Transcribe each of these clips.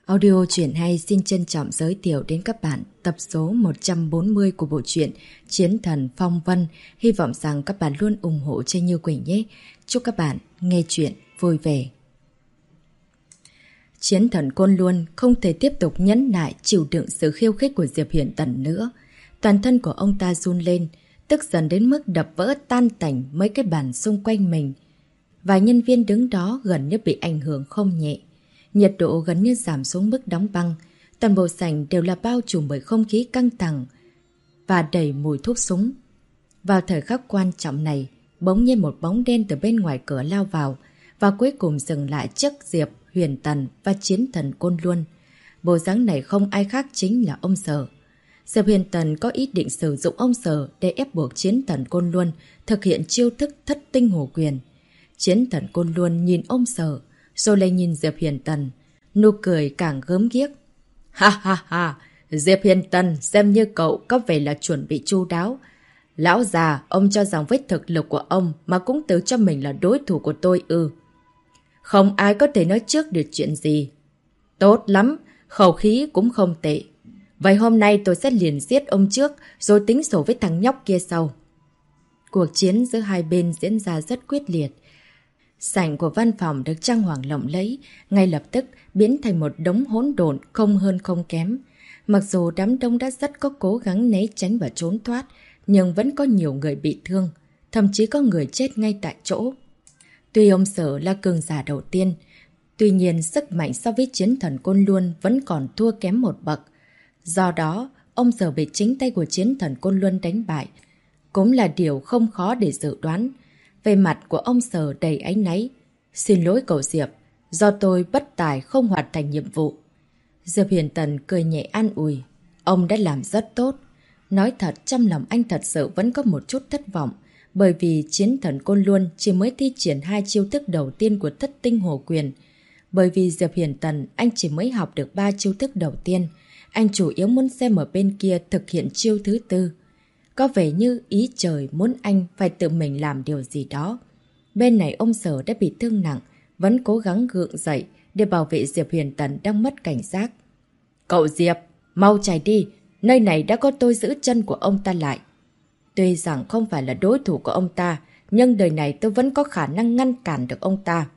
Audio truyện hay xin trân trọng giới thiệu đến các bạn tập số 140 của bộ truyện Chiến Thần Phong Vân. Hy vọng rằng các bạn luôn ủng hộ cho Như Quỳnh nhé. Chúc các bạn nghe truyện vui vẻ. Chiến Thần Côn Luân không thể tiếp tục nhẫn nại chịu đựng sự khiêu khích của Diệp Hiển Tần nữa. Toàn thân của ông ta run lên, tức giận đến mức đập vỡ tan tành mấy cái bàn xung quanh mình. Vài nhân viên đứng đó gần như bị ảnh hưởng không nhẹ. Nhiệt độ gần như giảm xuống mức đóng băng. Toàn bộ sảnh đều là bao trùm bởi không khí căng thẳng và đầy mùi thuốc súng. Vào thời khắc quan trọng này, bỗng nhiên một bóng đen từ bên ngoài cửa lao vào và cuối cùng dừng lại trước Diệp Huyền Tần và Chiến Thần Côn Luân. Bộ dáng này không ai khác chính là ông Sở. Diệp Huyền Tần có ý định sử dụng ông Sở để ép buộc Chiến Thần Côn Luân thực hiện chiêu thức thất tinh hổ quyền. Chiến Thần Côn Luân nhìn ông Sở, rồi lại nhìn Diệp Hiền Tần, nụ cười càng gớm ghiếc. Ha ha ha, Diệp Hiền Tần xem như cậu có vẻ là chuẩn bị chu đáo. Lão già, ông cho rằng với thực lực của ông mà cũng tự cho mình là đối thủ của tôi ư? Không ai có thể nói trước được chuyện gì. Tốt lắm, khẩu khí cũng không tệ. Vậy hôm nay tôi sẽ liền giết ông trước, rồi tính sổ với thằng nhóc kia sau. Cuộc chiến giữa hai bên diễn ra rất quyết liệt. Sảnh của văn phòng được trang hoàng lộng lẫy, ngay lập tức biến thành một đống hỗn độn không hơn không kém. Mặc dù đám đông đã rất có cố gắng né tránh và trốn thoát, nhưng vẫn có nhiều người bị thương, thậm chí có người chết ngay tại chỗ. Tuy ông Sở là cường giả đầu tiên, tuy nhiên sức mạnh so với Chiến Thần Côn Luân vẫn còn thua kém một bậc. Do đó, ông Sở bị chính tay của Chiến Thần Côn Luân đánh bại, cũng là điều không khó để dự đoán. Về mặt của ông Sở đầy áy náy. Xin lỗi cậu Diệp, do tôi bất tài không hoàn thành nhiệm vụ. Diệp Hiền Tần cười nhẹ an ủi. Ông đã làm rất tốt. Nói thật, trong lòng anh thật sự vẫn có một chút thất vọng, bởi vì Chiến Thần Côn Luân chỉ mới thi triển 2 chiêu thức đầu tiên của thất tinh hổ quyền. Bởi vì Diệp Hiền Tần anh chỉ mới học được 3 chiêu thức đầu tiên. Anh chủ yếu muốn xem ở bên kia thực hiện chiêu thứ tư. Có vẻ như ý trời muốn anh phải tự mình làm điều gì đó. Bên này ông Sở đã bị thương nặng, vẫn cố gắng gượng dậy để bảo vệ Diệp Huyền Tần đang mất cảnh giác. Cậu Diệp, mau chạy đi, nơi này đã có tôi giữ chân của ông ta lại. Tuy rằng không phải là đối thủ của ông ta, nhưng đời này tôi vẫn có khả năng ngăn cản được ông ta.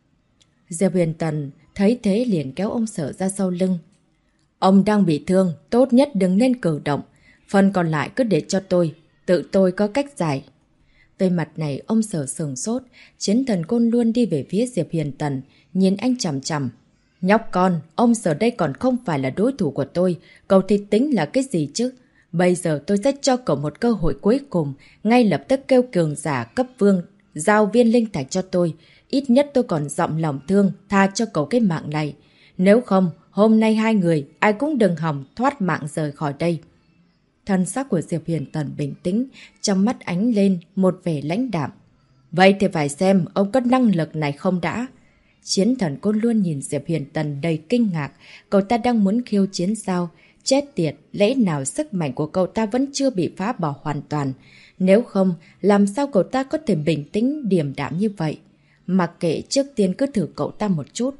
Diệp Huyền Tần thấy thế liền kéo ông Sở ra sau lưng. Ông đang bị thương, tốt nhất đừng nên cử động. Phần còn lại cứ để cho tôi, tự tôi có cách giải. Về mặt này, ông Sở sừng sốt, Chiến Thần Côn luôn đi về phía Diệp Hiền Tần, nhìn anh chằm chằm. Nhóc con, ông Sở đây còn không phải là đối thủ của tôi, cậu thì tính là cái gì chứ? Bây giờ tôi sẽ cho cậu một cơ hội cuối cùng, ngay lập tức kêu cường giả cấp vương, giao viên linh thạch cho tôi. Ít nhất tôi còn rộng lòng thương, tha cho cậu cái mạng này. Nếu không, hôm nay hai người, ai cũng đừng hòng thoát mạng rời khỏi đây. Thân xác của Diệp Hiền Tần bình tĩnh, trong mắt ánh lên một vẻ lãnh đạm. Vậy thì phải xem ông có năng lực này không đã. Chiến Thần Côn luôn nhìn Diệp Hiền Tần đầy kinh ngạc, cậu ta đang muốn khiêu chiến sao? Chết tiệt, lẽ nào sức mạnh của cậu ta vẫn chưa bị phá bỏ hoàn toàn? Nếu không, làm sao cậu ta có thể bình tĩnh, điềm đạm như vậy? Mặc kệ, trước tiên cứ thử cậu ta một chút.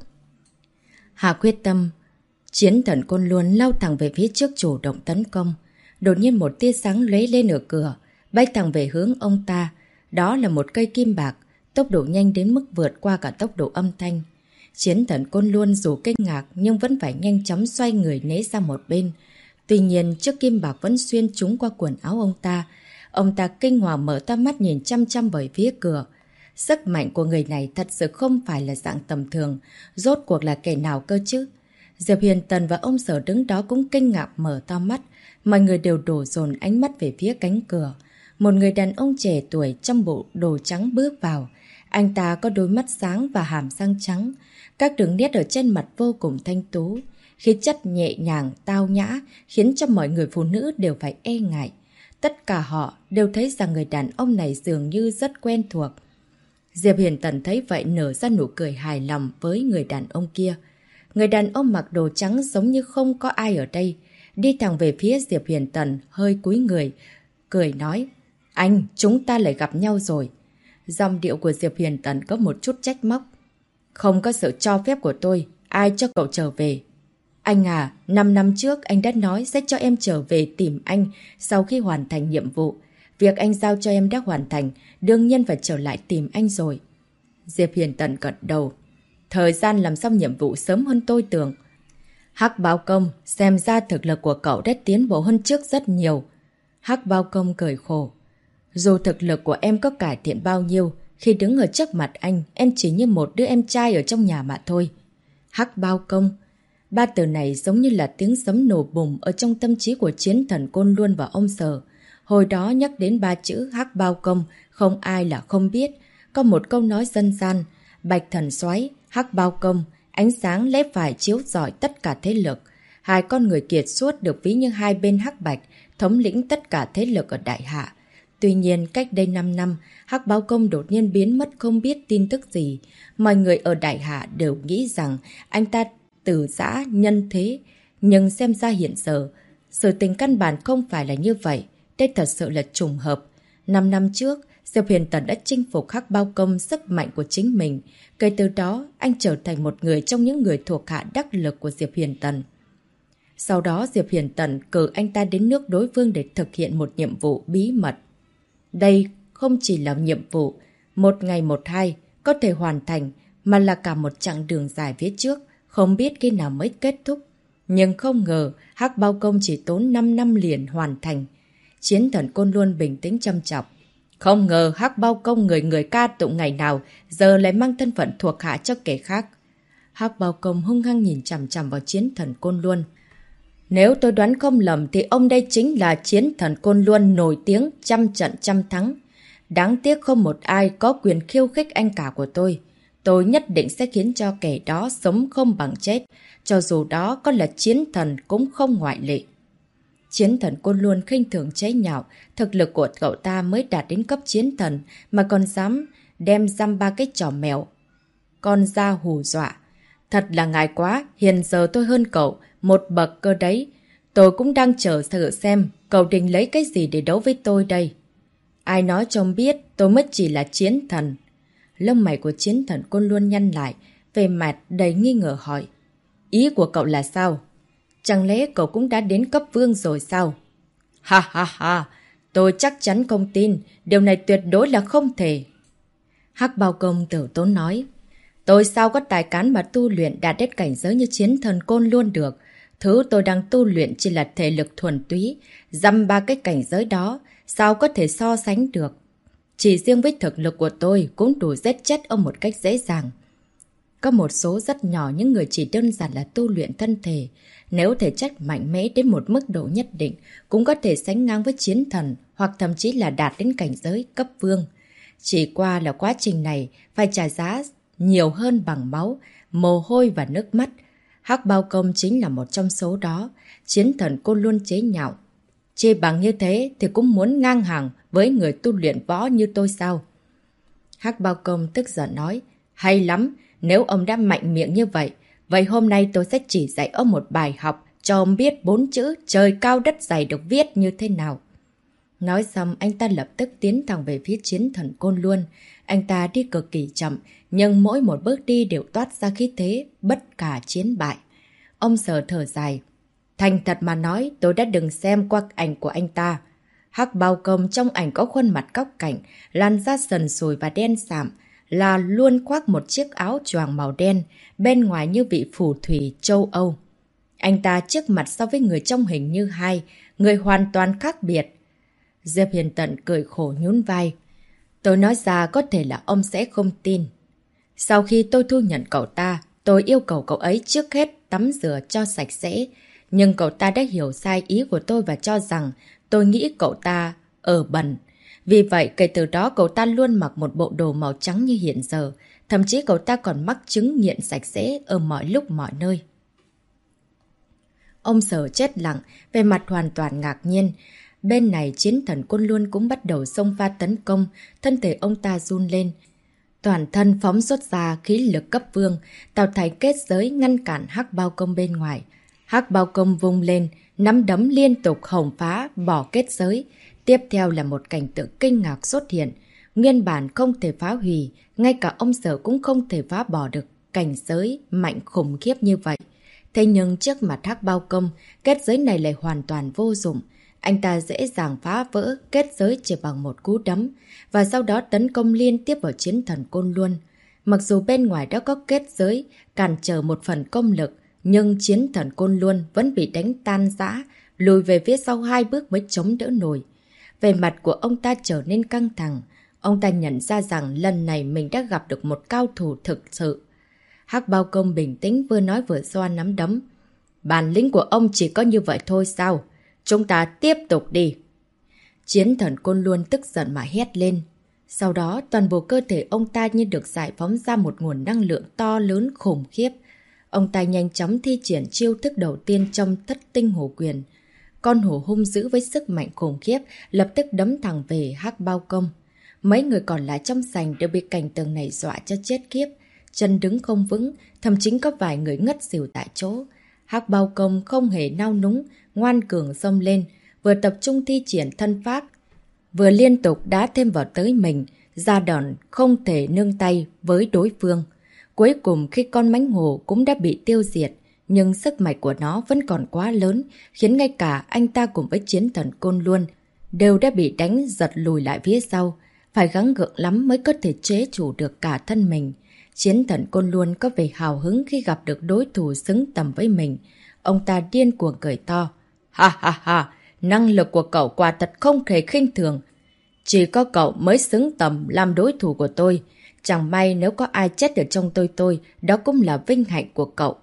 Hạ quyết tâm, Chiến Thần Côn luôn lao thẳng về phía trước chủ động tấn công. Đột nhiên một tia sáng lóe lên ở cửa, bay thẳng về hướng ông ta. Đó là một cây kim bạc, tốc độ nhanh đến mức vượt qua cả tốc độ âm thanh. Chiến Thần Côn luôn dù kinh ngạc nhưng vẫn phải nhanh chóng xoay người né sang một bên. Tuy nhiên, chiếc kim bạc vẫn xuyên trúng qua quần áo ông ta. Ông ta kinh hoàng mở to mắt nhìn chăm chăm về phía cửa. Sức mạnh của người này thật sự không phải là dạng tầm thường. Rốt cuộc là kẻ nào cơ chứ? Diệp Hiền Tần và ông Sở đứng đó cũng kinh ngạc mở to mắt. Mọi người đều đổ dồn ánh mắt về phía cánh cửa. Một người đàn ông trẻ tuổi trong bộ đồ trắng bước vào. Anh ta có đôi mắt sáng và hàm răng trắng. Các đường nét ở trên mặt vô cùng thanh tú. Khí chất nhẹ nhàng, tao nhã khiến cho mọi người phụ nữ đều phải e ngại. Tất cả họ đều thấy rằng người đàn ông này dường như rất quen thuộc. Diệp Hiền Tần thấy vậy nở ra nụ cười hài lòng với người đàn ông kia. Người đàn ông mặc đồ trắng giống như không có ai ở đây. Đi thẳng về phía Diệp Hiền Tần, hơi cúi người, cười nói. Anh, chúng ta lại gặp nhau rồi. Giọng điệu của Diệp Hiền Tần có một chút trách móc. Không có sự cho phép của tôi, ai cho cậu trở về? Anh à, 5 năm trước anh đã nói sẽ cho em trở về tìm anh sau khi hoàn thành nhiệm vụ. Việc anh giao cho em đã hoàn thành, đương nhiên phải trở lại tìm anh rồi. Diệp Hiền Tần gật đầu. Thời gian làm xong nhiệm vụ sớm hơn tôi tưởng. Hắc Bao Công, xem ra thực lực của cậu đã tiến bộ hơn trước rất nhiều. Hắc Bao Công cười khổ. Dù thực lực của em có cải thiện bao nhiêu, khi đứng ở trước mặt anh, em chỉ như một đứa em trai ở trong nhà mà thôi. Hắc Bao Công. Ba từ này giống như là tiếng sấm nổ bùng ở trong tâm trí của Chiến Thần Côn Luân và ông Sở. Hồi đó nhắc đến ba chữ Hắc Bao Công, không ai là không biết. Có một câu nói dân gian, Bạch Thần Xoáy, Hắc Bao Công, ánh sáng lẽ phải chiếu rọi tất cả thế lực. Hai con người kiệt xuất được ví như hai bên hắc bạch, thống lĩnh tất cả thế lực ở Đại Hạ. Tuy nhiên, cách đây 5 năm, Hắc Bao Công đột nhiên biến mất không biết tin tức gì. Mọi người ở Đại Hạ đều nghĩ rằng anh ta từ giã nhân thế. Nhưng xem ra hiện giờ, sự tình căn bản không phải là như vậy. Đây thật sự là trùng hợp. 5 năm trước, Diệp Hiền Tần đã chinh phục Hắc Bao Công sức mạnh của chính mình. Kể từ đó, anh trở thành một người trong những người thuộc hạ đắc lực của Diệp Hiền Tần. Sau đó, Diệp Hiền Tần cử anh ta đến nước đối phương để thực hiện một nhiệm vụ bí mật. Đây không chỉ là nhiệm vụ, một ngày một hai có thể hoàn thành, mà là cả một chặng đường dài phía trước, không biết khi nào mới kết thúc. Nhưng không ngờ, Hắc Bao Công chỉ tốn 5 năm liền hoàn thành. Chiến Thần Côn luôn bình tĩnh châm chọc. Không ngờ Hắc Bao Công người người ca tụng ngày nào, giờ lại mang thân phận thuộc hạ cho kẻ khác. Hắc Bao Công hung hăng nhìn chằm chằm vào Chiến Thần Côn Luân. Nếu tôi đoán không lầm thì ông đây chính là Chiến Thần Côn Luân nổi tiếng trăm trận trăm thắng. Đáng tiếc không một ai có quyền khiêu khích anh cả của tôi. Tôi nhất định sẽ khiến cho kẻ đó sống không bằng chết, cho dù đó có là chiến thần cũng không ngoại lệ. Chiến Thần Côn Luân khinh thường chế nhạo, thực lực của cậu ta mới đạt đến cấp chiến thần mà còn dám đem dăm ba cái trò mèo. Con ra hù dọa. Thật là ngại quá, hiện giờ tôi hơn cậu, một bậc cơ đấy. Tôi cũng đang chờ thử xem cậu định lấy cái gì để đấu với tôi đây. Ai nói cho ông biết tôi mới chỉ là chiến thần. Lông mày của Chiến Thần Côn Luân nhăn lại, về mặt đầy nghi ngờ hỏi. Ý của cậu là sao? Chẳng lẽ cậu cũng đã đến cấp vương rồi sao? Ha ha ha, tôi chắc chắn không tin, điều này tuyệt đối là không thể. Hắc Bao Công tử tốn nói. Tôi sao có tài cán mà tu luyện đạt đến cảnh giới như Chiến Thần Côn Luân được. Thứ tôi đang tu luyện chỉ là thể lực thuần túy, dăm ba cái cảnh giới đó, sao có thể so sánh được. Chỉ riêng với thực lực của tôi cũng đủ giết chết ông một cách dễ dàng. Có một số rất nhỏ những người chỉ đơn giản là tu luyện thân thể. Nếu thể chất mạnh mẽ đến một mức độ nhất định, cũng có thể sánh ngang với chiến thần hoặc thậm chí là đạt đến cảnh giới cấp vương. Chỉ qua là quá trình này phải trả giá nhiều hơn bằng máu, mồ hôi và nước mắt. Hắc Bao Công chính là một trong số đó. Chiến Thần Côn luôn chế nhạo. Chê bằng như thế thì cũng muốn ngang hàng với người tu luyện võ như tôi sao? Hắc Bao Công tức giận nói. Hay lắm, nếu ông đã mạnh miệng như vậy, vậy hôm nay tôi sẽ chỉ dạy ông một bài học cho ông biết 4 chữ trời cao đất dày được viết như thế nào. Nói xong, anh ta lập tức tiến thẳng về phía Chiến Thần Côn Luân. Anh ta đi cực kỳ chậm, nhưng mỗi một bước đi đều toát ra khí thế, bất khả chiến bại. Ông Sở thở dài. Thành thật mà nói, tôi đã từng xem qua ảnh của anh ta. Hắc Bao Công trong ảnh có khuôn mặt cóc cạnh, làn da sần sùi và đen sạm, là luôn khoác một chiếc áo choàng màu đen, bên ngoài như vị phù thủy châu Âu. Anh ta trước mặt so với người trong hình như hai, người hoàn toàn khác biệt. Diệp Hiền Tần cười khổ nhún vai. Tôi nói ra có thể là ông sẽ không tin. Sau khi tôi thu nhận cậu ta, tôi yêu cầu cậu ấy trước hết tắm rửa cho sạch sẽ. Nhưng cậu ta đã hiểu sai ý của tôi và cho rằng tôi nghĩ cậu ta ở bẩn. Vì vậy, kể từ đó cậu ta luôn mặc một bộ đồ màu trắng như hiện giờ. Thậm chí cậu ta còn mắc chứng nghiện sạch sẽ ở mọi lúc mọi nơi. Ông Sở chết lặng, về mặt hoàn toàn ngạc nhiên. Bên này Chiến Thần Côn Luân cũng bắt đầu xông pha tấn công, thân thể ông ta run lên. Toàn thân phóng xuất ra khí lực cấp vương, tạo thành kết giới ngăn cản Hắc Bao Công bên ngoài. Hắc Bao Công vung lên, nắm đấm liên tục hồng phá, bỏ kết giới. Tiếp theo là một cảnh tượng kinh ngạc xuất hiện. Nguyên bản không thể phá hủy, ngay cả ông Sở cũng không thể phá bỏ được cảnh giới mạnh khủng khiếp như vậy. Thế nhưng trước mặt Hắc Bao Công, kết giới này lại hoàn toàn vô dụng. Anh ta dễ dàng phá vỡ kết giới chỉ bằng một cú đấm, và sau đó tấn công liên tiếp vào chiến thần Côn Luân. Mặc dù bên ngoài đã có kết giới, cản trở một phần công lực, nhưng chiến thần Côn Luân vẫn bị đánh tan rã, lùi về phía sau 2 bước mới chống đỡ nổi. Về mặt của ông ta trở nên căng thẳng. Ông ta nhận ra rằng lần này mình đã gặp được một cao thủ thực sự. Hắc Bao Công bình tĩnh vừa nói vừa xoa nắm đấm. Bản lĩnh của ông chỉ có như vậy thôi sao? Chúng ta tiếp tục đi. Chiến thần Côn Luân tức giận mà hét lên. Sau đó toàn bộ cơ thể ông ta như được giải phóng ra một nguồn năng lượng to lớn khủng khiếp. Ông ta nhanh chóng thi triển chiêu thức đầu tiên trong Thất Tinh Hổ Quyền. Con hổ hung dữ với sức mạnh khủng khiếp lập tức đấm thẳng về Hắc Bao Công. Mấy người còn lại trong sảnh đều bị cảnh tượng này dọa cho chết khiếp. Chân đứng không vững, thậm chí có vài người ngất xỉu tại chỗ. Hắc Bao Công không hề nao núng, ngoan cường xông lên, vừa tập trung thi triển thân pháp, vừa liên tục đá thêm vào tới mình, ra đòn không thể nương tay với đối phương. Cuối cùng khi con mãnh hổ cũng đã bị tiêu diệt, nhưng sức mạnh của nó vẫn còn quá lớn, khiến ngay cả anh ta cùng với chiến thần Côn Luân đều đã bị đánh giật lùi lại phía sau, phải gắng gượng lắm mới có thể chế chủ được cả thân mình. Chiến thần Côn Luân có vẻ hào hứng khi gặp được đối thủ xứng tầm với mình. Ông ta điên cuồng cười to. Ha ha ha, năng lực của cậu quả thật không thể khinh thường. Chỉ có cậu mới xứng tầm làm đối thủ của tôi. Chẳng may nếu có ai chết ở trong tôi, đó cũng là vinh hạnh của cậu.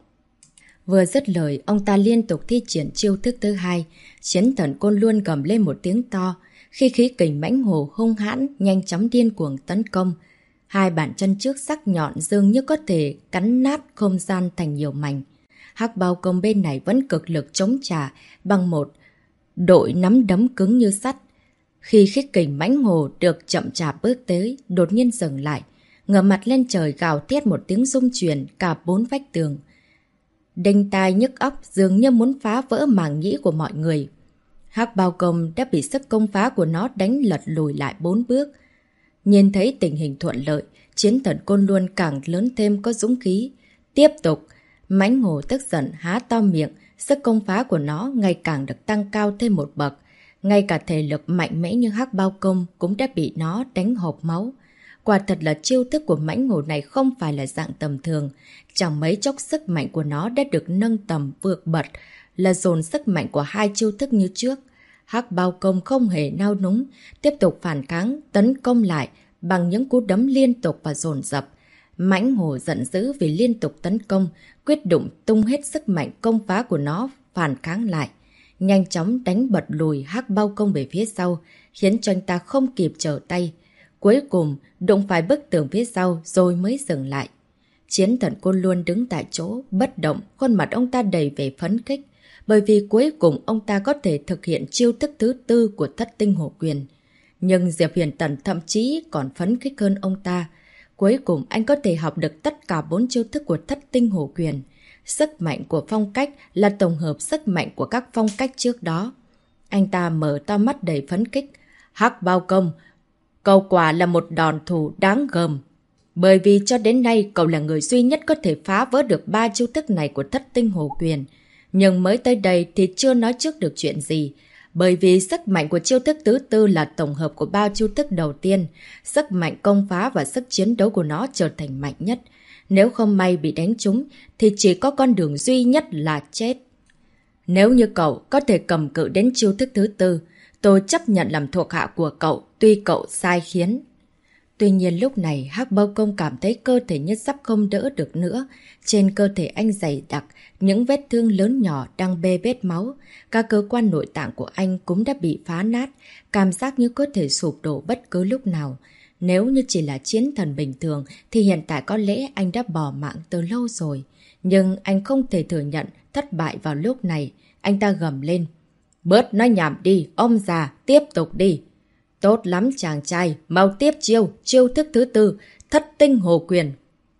Vừa dứt lời, ông ta liên tục thi triển chiêu thức thứ hai. Chiến thần Côn Luân gầm lên một tiếng to. Khi khí kình mãnh hổ hung hãn, nhanh chóng điên cuồng tấn công. 2 bàn chân trước sắc nhọn dường như có thể cắn nát không gian thành nhiều mảnh. Hắc Bao Công bên này vẫn cực lực chống trả bằng một đội nắm đấm cứng như sắt. Khi khích kình mãnh hổ được chậm chạp bước tới, đột nhiên dừng lại, ngửa mặt lên trời gào thét một tiếng rung chuyển cả 4 vách tường. Đinh tai nhức óc dường như muốn phá vỡ màng nhĩ của mọi người. Hắc Bao Công đã bị sức công phá của nó đánh lật lùi lại 4 bước. Nhìn thấy tình hình thuận lợi, chiến thần Côn Luân càng lớn thêm có dũng khí. Tiếp tục, mãnh hổ tức giận há to miệng, sức công phá của nó ngày càng được tăng cao thêm một bậc. Ngay cả thể lực mạnh mẽ như Hắc Bao Công cũng đã bị nó đánh hộc máu. Quả thật là chiêu thức của mãnh hổ này không phải là dạng tầm thường. Chẳng mấy chốc sức mạnh của nó đã được nâng tầm vượt bật, là dồn sức mạnh của 2 chiêu thức như trước. Hắc Bao Công không hề nao núng, tiếp tục phản kháng, tấn công lại bằng những cú đấm liên tục và dồn dập. Mãnh hổ giận dữ vì liên tục tấn công, quyết định tung hết sức mạnh công phá của nó phản kháng lại. Nhanh chóng đánh bật lùi Hắc Bao Công về phía sau, khiến cho anh ta không kịp trở tay. Cuối cùng, đụng phải bức tường phía sau rồi mới dừng lại. Chiến thần Côn Luân đứng tại chỗ, bất động, khuôn mặt ông ta đầy vẻ phấn khích. Bởi vì cuối cùng ông ta có thể thực hiện chiêu thức thứ 4 của Thất Tinh Hổ Quyền. Nhưng Diệp Huyền Tần thậm chí còn phấn khích hơn ông ta. Cuối cùng anh có thể học được tất cả 4 chiêu thức của Thất Tinh Hổ Quyền. Sức mạnh của phong cách là tổng hợp sức mạnh của các phong cách trước đó. Anh ta mở to mắt đầy phấn khích. Hắc Bao Công, cậu quả là một đòn thủ đáng gờm. Bởi vì cho đến nay cậu là người duy nhất có thể phá vỡ được 3 chiêu thức này của Thất Tinh Hổ Quyền. Nhưng mới tới đây thì chưa nói trước được chuyện gì. Bởi vì sức mạnh của chiêu thức thứ 4 là tổng hợp của 3 chiêu thức đầu tiên. Sức mạnh công phá và sức chiến đấu của nó trở thành mạnh nhất. Nếu không may bị đánh trúng thì chỉ có con đường duy nhất là chết. Nếu như cậu có thể cầm cự đến chiêu thức thứ 4, tôi chấp nhận làm thuộc hạ của cậu, tuy cậu sai khiến. Tuy nhiên lúc này Hắc Bao Công cảm thấy cơ thể như sắp không đỡ được nữa. Trên cơ thể anh dày đặc, những vết thương lớn nhỏ đang bê bết máu. Các cơ quan nội tạng của anh cũng đã bị phá nát, cảm giác như có thể sụp đổ bất cứ lúc nào. Nếu như chỉ là chiến thần bình thường thì hiện tại có lẽ anh đã bỏ mạng từ lâu rồi. Nhưng anh không thể thừa nhận thất bại vào lúc này. Anh ta gầm lên. Bớt nói nhảm đi, ông già, tiếp tục đi. Tốt lắm chàng trai, mau tiếp chiêu thức thứ 4, Thất Tinh Hổ Quyền.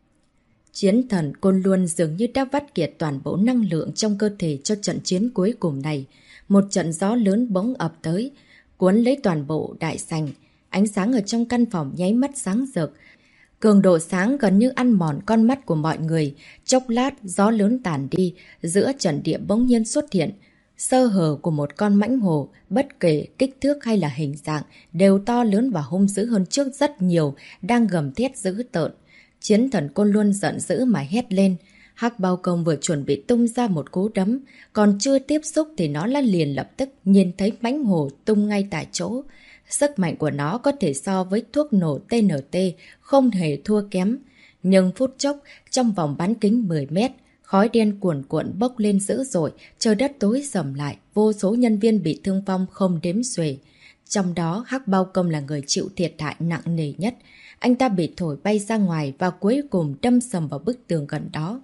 Chiến thần Côn Luân dường như đã vắt kiệt toàn bộ năng lượng trong cơ thể cho trận chiến cuối cùng này. Một trận gió lớn bỗng ập tới, cuốn lấy toàn bộ đại sảnh. Ánh sáng ở trong căn phòng nháy mắt sáng rực. Cường độ sáng gần như ăn mòn con mắt của mọi người. Chốc lát, gió lớn tàn đi, giữa trận địa bỗng nhiên xuất hiện sơ hở của một con mãnh hổ, bất kể kích thước hay là hình dạng, đều to lớn và hung dữ hơn trước rất nhiều, đang gầm thét dữ tợn. Chiến thần Côn Luân giận dữ mà hét lên. Hắc Bao Công vừa chuẩn bị tung ra một cú đấm, còn chưa tiếp xúc thì nó đã liền lập tức nhìn thấy mãnh hổ tung ngay tại chỗ. Sức mạnh của nó có thể so với thuốc nổ TNT, không hề thua kém. Nhưng phút chốc, trong vòng bán kính 10 mét, khói đen cuồn cuộn bốc lên dữ dội, trời đất tối sầm lại, vô số nhân viên bị thương vong không đếm xuể. Trong đó, Hắc Bao Công là người chịu thiệt hại nặng nề nhất. Anh ta bị thổi bay ra ngoài và cuối cùng đâm sầm vào bức tường gần đó.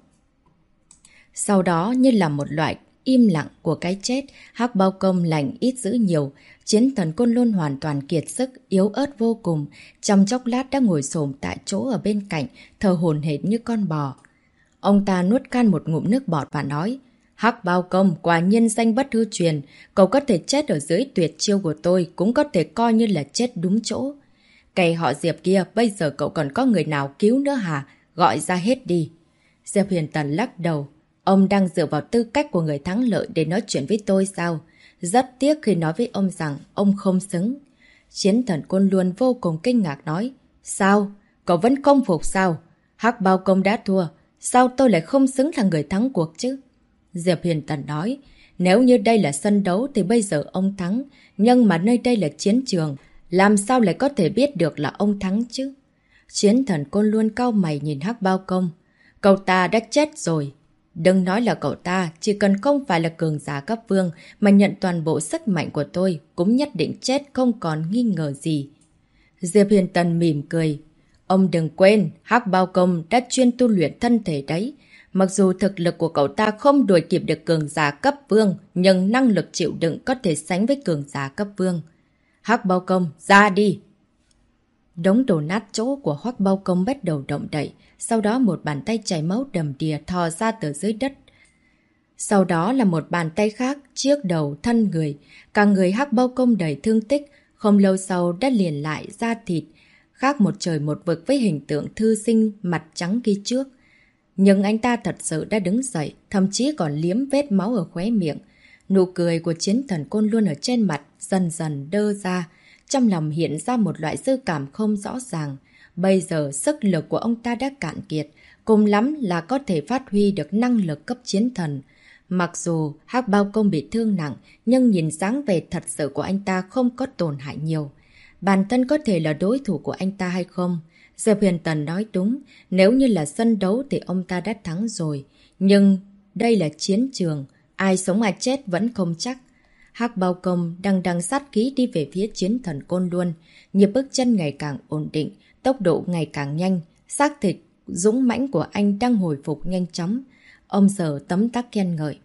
Sau đó, như là một loại im lặng của cái chết, Hắc Bao Công lành ít dữ nhiều. Chiến thần Côn Luân hoàn toàn kiệt sức, yếu ớt vô cùng. Trong chốc lát đã ngồi xổm tại chỗ ở bên cạnh, thở hổn hển như con bò. Ông ta nuốt can một ngụm nước bọt và nói, Hắc Bao Công quả nhiên danh bất hư truyền, cậu có thể chết ở dưới tuyệt chiêu của tôi, cũng có thể coi như là chết đúng chỗ. Cái họ Diệp kia, bây giờ cậu còn có người nào cứu nữa hả? Gọi ra hết đi. Diệp Huyền Tần lắc đầu. Ông đang dựa vào tư cách của người thắng lợi để nói chuyện với tôi sao? Rất tiếc khi nói với ông rằng ông không xứng. Chiến thần Côn Luân vô cùng kinh ngạc nói. Sao? Cậu vẫn không phục sao? Hắc Bao Công đã thua. Sao tôi lại không xứng là người thắng cuộc chứ? Diệp Huyền Tần nói. Nếu như đây là sân đấu thì bây giờ ông thắng. Nhưng mà nơi đây là chiến trường. Làm sao lại có thể biết được là ông thắng chứ? Chiến thần Côn Luân cau mày nhìn Hắc Bao Công. Cậu ta đã chết rồi. Đừng nói là cậu ta, chỉ cần không phải là cường giả cấp vương mà nhận toàn bộ sức mạnh của tôi cũng nhất định chết không còn nghi ngờ gì. Diệp Huyền Tần mỉm cười. Ông đừng quên, Hắc Bao Công đã chuyên tu luyện thân thể đấy. Mặc dù thực lực của cậu ta không đuổi kịp được cường giả cấp vương, nhưng năng lực chịu đựng có thể sánh với cường giả cấp vương. Hắc Bao Công, ra đi! Đống đổ nát chỗ của Hắc Bao Công bắt đầu động đậy. Sau đó một bàn tay chảy máu đầm đìa thò ra từ dưới đất. Sau đó là một bàn tay khác, chiếc đầu, thân người. Cả người Hắc Bao Công đầy thương tích, không lâu sau đã liền lại da thịt. Khác một trời một vực với hình tượng thư sinh mặt trắng kia trước. Nhưng anh ta thật sự đã đứng dậy, thậm chí còn liếm vết máu ở khóe miệng. Nụ cười của chiến thần Côn Luân ở trên mặt dần dần đơ ra. Trong lòng hiện ra một loại dư cảm không rõ ràng. Bây giờ sức lực của ông ta đã cạn kiệt, cùng lắm là có thể phát huy được năng lực cấp chiến thần. Mặc dù Hắc Bao Công bị thương nặng, nhưng nhìn dáng vẻ thật sự của anh ta không có tổn hại nhiều. Bản thân có thể là đối thủ của anh ta hay không? Diệp Huyền Tần nói đúng, nếu như là sân đấu thì ông ta đã thắng rồi. Nhưng đây là chiến trường, ai sống ai chết vẫn không chắc. Hắc Bao Công đằng sát khí đi về phía chiến thần Côn Luân, nhịp bước chân ngày càng ổn định, tốc độ ngày càng nhanh, xác thịt dũng mãnh của anh đang hồi phục nhanh chóng. Ông Sở tấm tắc khen ngợi.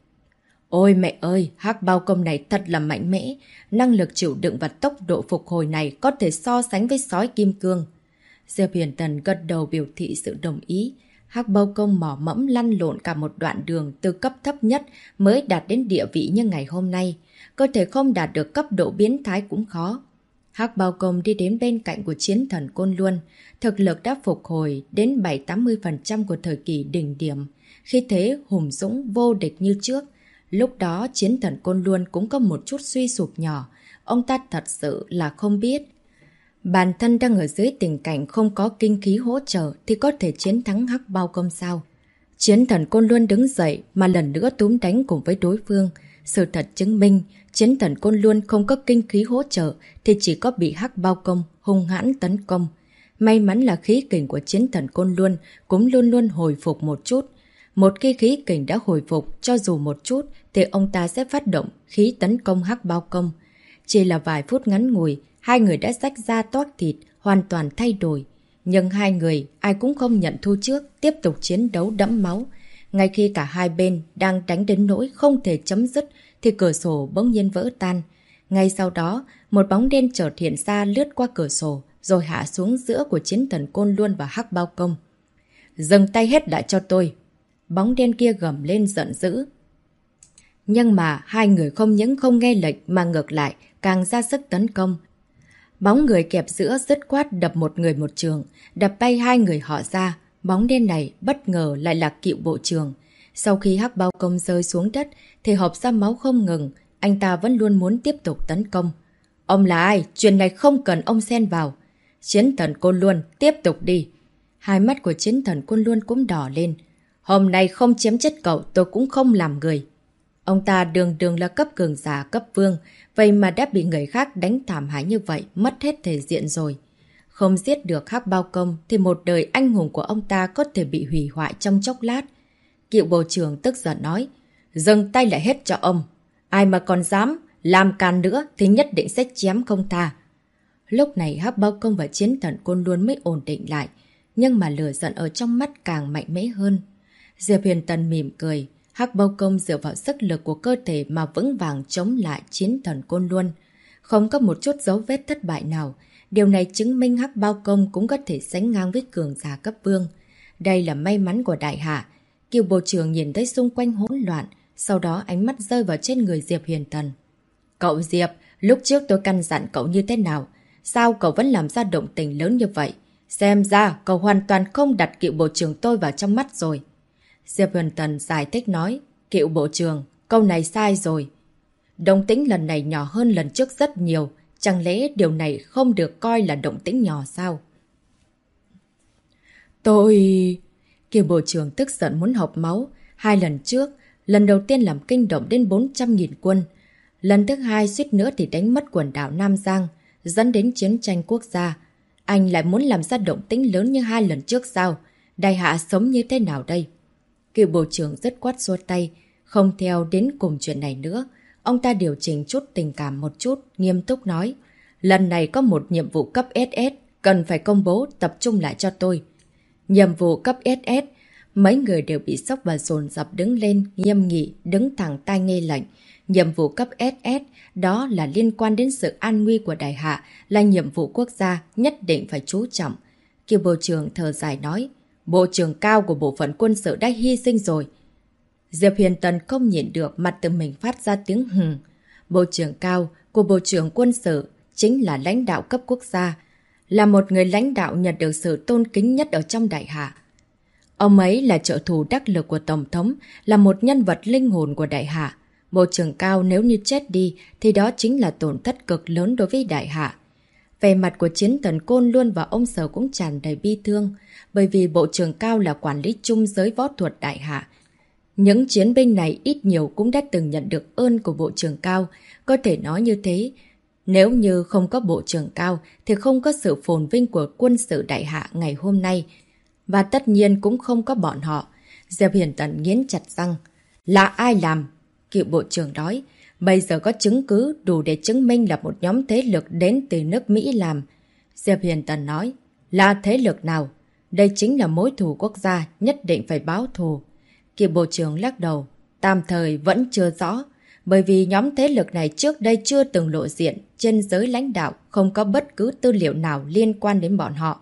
Ôi mẹ ơi, Hắc Bao Công này thật là mạnh mẽ, năng lực chịu đựng và tốc độ phục hồi này có thể so sánh với sói kim cương. Diệp Huyền Tần gật đầu biểu thị sự đồng ý. Hắc Bao Công mỏ mẫm lăn lộn cả một đoạn đường từ cấp thấp nhất mới đạt đến địa vị như ngày hôm nay. Cơ thể không đạt được cấp độ biến thái cũng khó. Hắc Bao Công đi đến bên cạnh của chiến thần Côn Luân. Thực lực đã phục hồi đến 70-80% của thời kỳ đỉnh điểm. Khi thế hùng dũng vô địch như trước. Lúc đó chiến thần Côn Luân cũng có một chút suy sụp nhỏ. Ông ta thật sự là không biết. Bản thân đang ở dưới tình cảnh không có kinh khí hỗ trợ thì có thể chiến thắng Hắc Bao Công sao? Chiến thần Côn Luân đứng dậy mà lần nữa túm đánh cùng với đối phương. Sự thật chứng minh, chiến thần Côn Luân không có kinh khí hỗ trợ thì chỉ có bị Hắc Bao Công hung hãn tấn công. May mắn là khí kình của chiến thần Côn Luân cũng luôn luôn hồi phục một chút. Một khi khí kình đã hồi phục cho dù một chút thì ông ta sẽ phát động khí tấn công Hắc Bao Công. Chỉ là vài phút ngắn ngủi, hai người đã rách da toát thịt, hoàn toàn thay đổi. Nhưng hai người ai cũng không nhận thua trước, tiếp tục chiến đấu đẫm máu. Ngay khi cả hai bên đang đánh đến nỗi không thể chấm dứt thì cửa sổ bỗng nhiên vỡ tan. Ngay sau đó, một bóng đen chợt hiện ra lướt qua cửa sổ rồi hạ xuống giữa của chiến thần Côn Luân và Hắc Bao Công. Dừng tay hết lại cho tôi! Bóng đen kia gầm lên giận dữ. Nhưng mà hai người không những không nghe lệnh mà ngược lại càng ra sức tấn công. Bóng người kẹp giữa dứt khoát đập một người một trường, đập bay hai người họ ra. Bóng đen này bất ngờ lại là cựu bộ trưởng. Sau khi hắc bao công rơi xuống đất thì hộc ra máu không ngừng, anh ta vẫn luôn muốn tiếp tục tấn công. Ông là ai? Chuyện này không cần ông xen vào. Chiến thần Côn Luân, tiếp tục đi. Hai mắt của chiến thần Côn Luân cũng đỏ lên. Hôm nay không chém chết cậu tôi cũng không làm người. Ông ta đường đường là cấp cường giả cấp vương, vậy mà đã bị người khác đánh thảm hại như vậy, mất hết thể diện rồi. Không giết được hắc bao công thì một đời anh hùng của ông ta có thể bị hủy hoại trong chốc lát. Cựu bộ trưởng tức giận nói, dừng tay lại hết cho ông. Ai mà còn dám làm càn nữa thì nhất định sẽ chém không tha. Lúc này hắc bao công và chiến thần Côn Luân mới ổn định lại, nhưng mà lửa giận ở trong mắt càng mạnh mẽ hơn. Diệp Huyền Tần mỉm cười, hắc bao công dựa vào sức lực của cơ thể mà vững vàng chống lại chiến thần Côn Luân. Không có một chút dấu vết thất bại nào. Điều này chứng minh hắc bao công cũng có thể sánh ngang với cường giả cấp vương. Đây là may mắn của đại hạ. Cựu bộ trưởng nhìn thấy xung quanh hỗn loạn, sau đó ánh mắt rơi vào trên người Diệp Huyền Tần. Cậu Diệp, lúc trước tôi căn dặn cậu như thế nào? Sao cậu vẫn làm ra động tình lớn như vậy? Xem ra cậu hoàn toàn không đặt cựu bộ trưởng tôi vào trong mắt rồi. Diệp Huyền Tần giải thích nói, cựu bộ trưởng, câu này sai rồi. Động tĩnh lần này nhỏ hơn lần trước rất nhiều, chẳng lẽ điều này không được coi là động tĩnh nhỏ sao? Cựu bộ trưởng tức giận muốn hộc máu. Hai lần trước, lần đầu tiên làm kinh động đến 400.000 quân. Lần thứ hai suýt nữa thì đánh mất quần đảo Nam Giang, dẫn đến chiến tranh quốc gia. Anh lại muốn làm ra động tĩnh lớn như hai lần trước sao? Đại hạ sống như thế nào đây? Cựu bộ trưởng dứt khoát xua tay, không theo đến cùng chuyện này nữa. Ông ta điều chỉnh chút tình cảm một chút, nghiêm túc nói. Lần này có một nhiệm vụ cấp SS, cần phải công bố, tập trung lại cho tôi. Nhiệm vụ cấp SS, mấy người đều bị sốc và dồn dập đứng lên, nghiêm nghị, đứng thẳng tai nghe lệnh. Nhiệm vụ cấp SS, đó là liên quan đến sự an nguy của đại hạ, là nhiệm vụ quốc gia, nhất định phải chú trọng. Cựu bộ trưởng thở dài nói, bộ trưởng cao của bộ phận quân sự đã hy sinh rồi. Diệp Huyền Tần không nhịn được, mặt tự mình phát ra tiếng hừng. Bộ trưởng cao của bộ trưởng quân sự chính là lãnh đạo cấp quốc gia, là một người lãnh đạo nhận được sự tôn kính nhất ở trong đại hạ. Ông ấy là trợ thủ đắc lực của Tổng thống, là một nhân vật linh hồn của đại hạ. Bộ trưởng cao nếu như chết đi thì đó chính là tổn thất cực lớn đối với đại hạ. Về mặt của chiến thần Côn Luân và ông Sở cũng tràn đầy bi thương, bởi vì bộ trưởng cao là quản lý chung giới võ thuật đại hạ. Những chiến binh này ít nhiều cũng đã từng nhận được ơn của bộ trưởng cao, có thể nói như thế. Nếu như không có bộ trưởng cao thì không có sự phồn vinh của quân sự đại hạ ngày hôm nay. Và tất nhiên cũng không có bọn họ. Diệp Huyền Tần nghiến chặt răng. Là ai làm? Cựu bộ trưởng nói. Bây giờ có chứng cứ đủ để chứng minh là một nhóm thế lực đến từ nước Mỹ làm. Diệp Huyền Tần nói. Là thế lực nào? Đây chính là mối thù quốc gia, nhất định phải báo thù. Cựu bộ trưởng lắc đầu. Tạm thời vẫn chưa rõ. Bởi vì nhóm thế lực này trước đây chưa từng lộ diện trên giới lãnh đạo, không có bất cứ tư liệu nào liên quan đến bọn họ.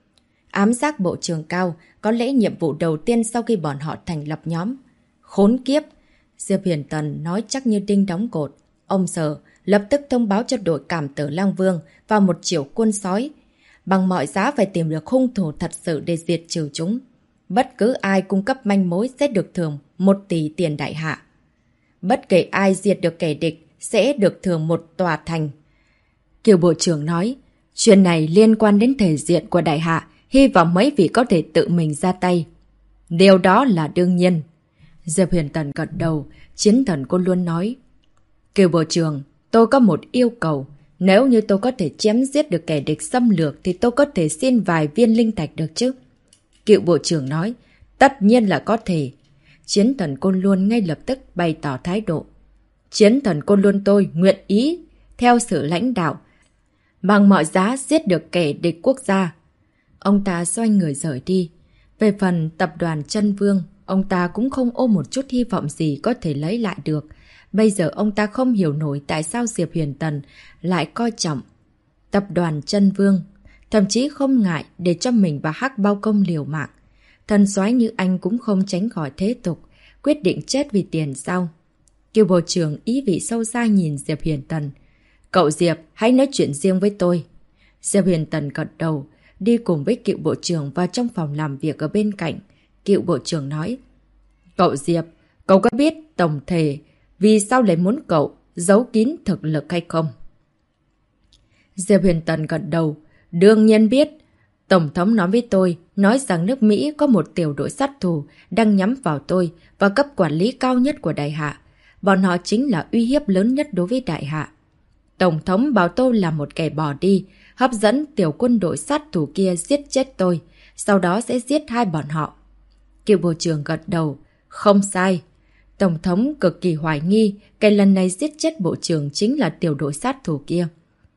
Ám sát bộ trưởng cao, có lẽ nhiệm vụ đầu tiên sau khi bọn họ thành lập nhóm. Khốn kiếp! Diệp Huyền Tần nói chắc như đinh đóng cột. Ông Sở lập tức thông báo cho đội cảm tử Lang Vương và một triệu quân sói. Bằng mọi giá phải tìm được hung thủ thật sự để diệt trừ chúng. Bất cứ ai cung cấp manh mối sẽ được thưởng 1 tỷ tiền đại hạ. Bất kể ai diệt được kẻ địch sẽ được thưởng 1 tòa thành. Cựu bộ trưởng nói, chuyện này liên quan đến thể diện của đại hạ, hy vọng mấy vị có thể tự mình ra tay. Điều đó là đương nhiên. Diệp Huyền Tần gật đầu, chiến thần Côn Luân nói. Cựu bộ trưởng, tôi có một yêu cầu. Nếu như tôi có thể chém giết được kẻ địch xâm lược thì tôi có thể xin vài viên linh thạch được chứ? Cựu bộ trưởng nói, tất nhiên là có thể. Chiến thần Côn Luân ngay lập tức bày tỏ thái độ. Chiến thần Côn Luân tôi nguyện ý theo sự lãnh đạo, bằng mọi giá giết được kẻ địch quốc gia. Ông ta xoay người rời đi. Về phần tập đoàn Chân Vương, ông ta cũng không ôm một chút hy vọng gì có thể lấy lại được. Bây giờ ông ta không hiểu nổi tại sao Diệp Huyền Tần lại coi trọng tập đoàn Chân Vương, thậm chí không ngại để cho mình và Hắc Bao Công liều mạng. Thần soái như anh cũng không tránh khỏi thế tục, quyết định chết vì tiền sao? Cựu bộ trưởng ý vị sâu xa nhìn Diệp Huyền Tần. Cậu Diệp, hãy nói chuyện riêng với tôi. Diệp Huyền Tần gật đầu, đi cùng với cựu bộ trưởng vào trong phòng làm việc ở bên cạnh. Cựu bộ trưởng nói, cậu Diệp, cậu có biết tổng thể vì sao lại muốn cậu giấu kín thực lực hay không? Diệp Huyền Tần gật đầu, đương nhiên biết. Tổng thống nói với tôi, nói rằng nước Mỹ có một tiểu đội sát thủ đang nhắm vào tôi và cấp quản lý cao nhất của Đại Hạ. Bọn họ chính là uy hiếp lớn nhất đối với Đại Hạ. Tổng thống bảo tôi là một kẻ bỏ đi, hấp dẫn tiểu quân đội sát thủ kia giết chết tôi, sau đó sẽ giết hai bọn họ. Cựu bộ trưởng gật đầu, không sai. Tổng thống cực kỳ hoài nghi kẻ lần này giết chết bộ trưởng chính là tiểu đội sát thủ kia.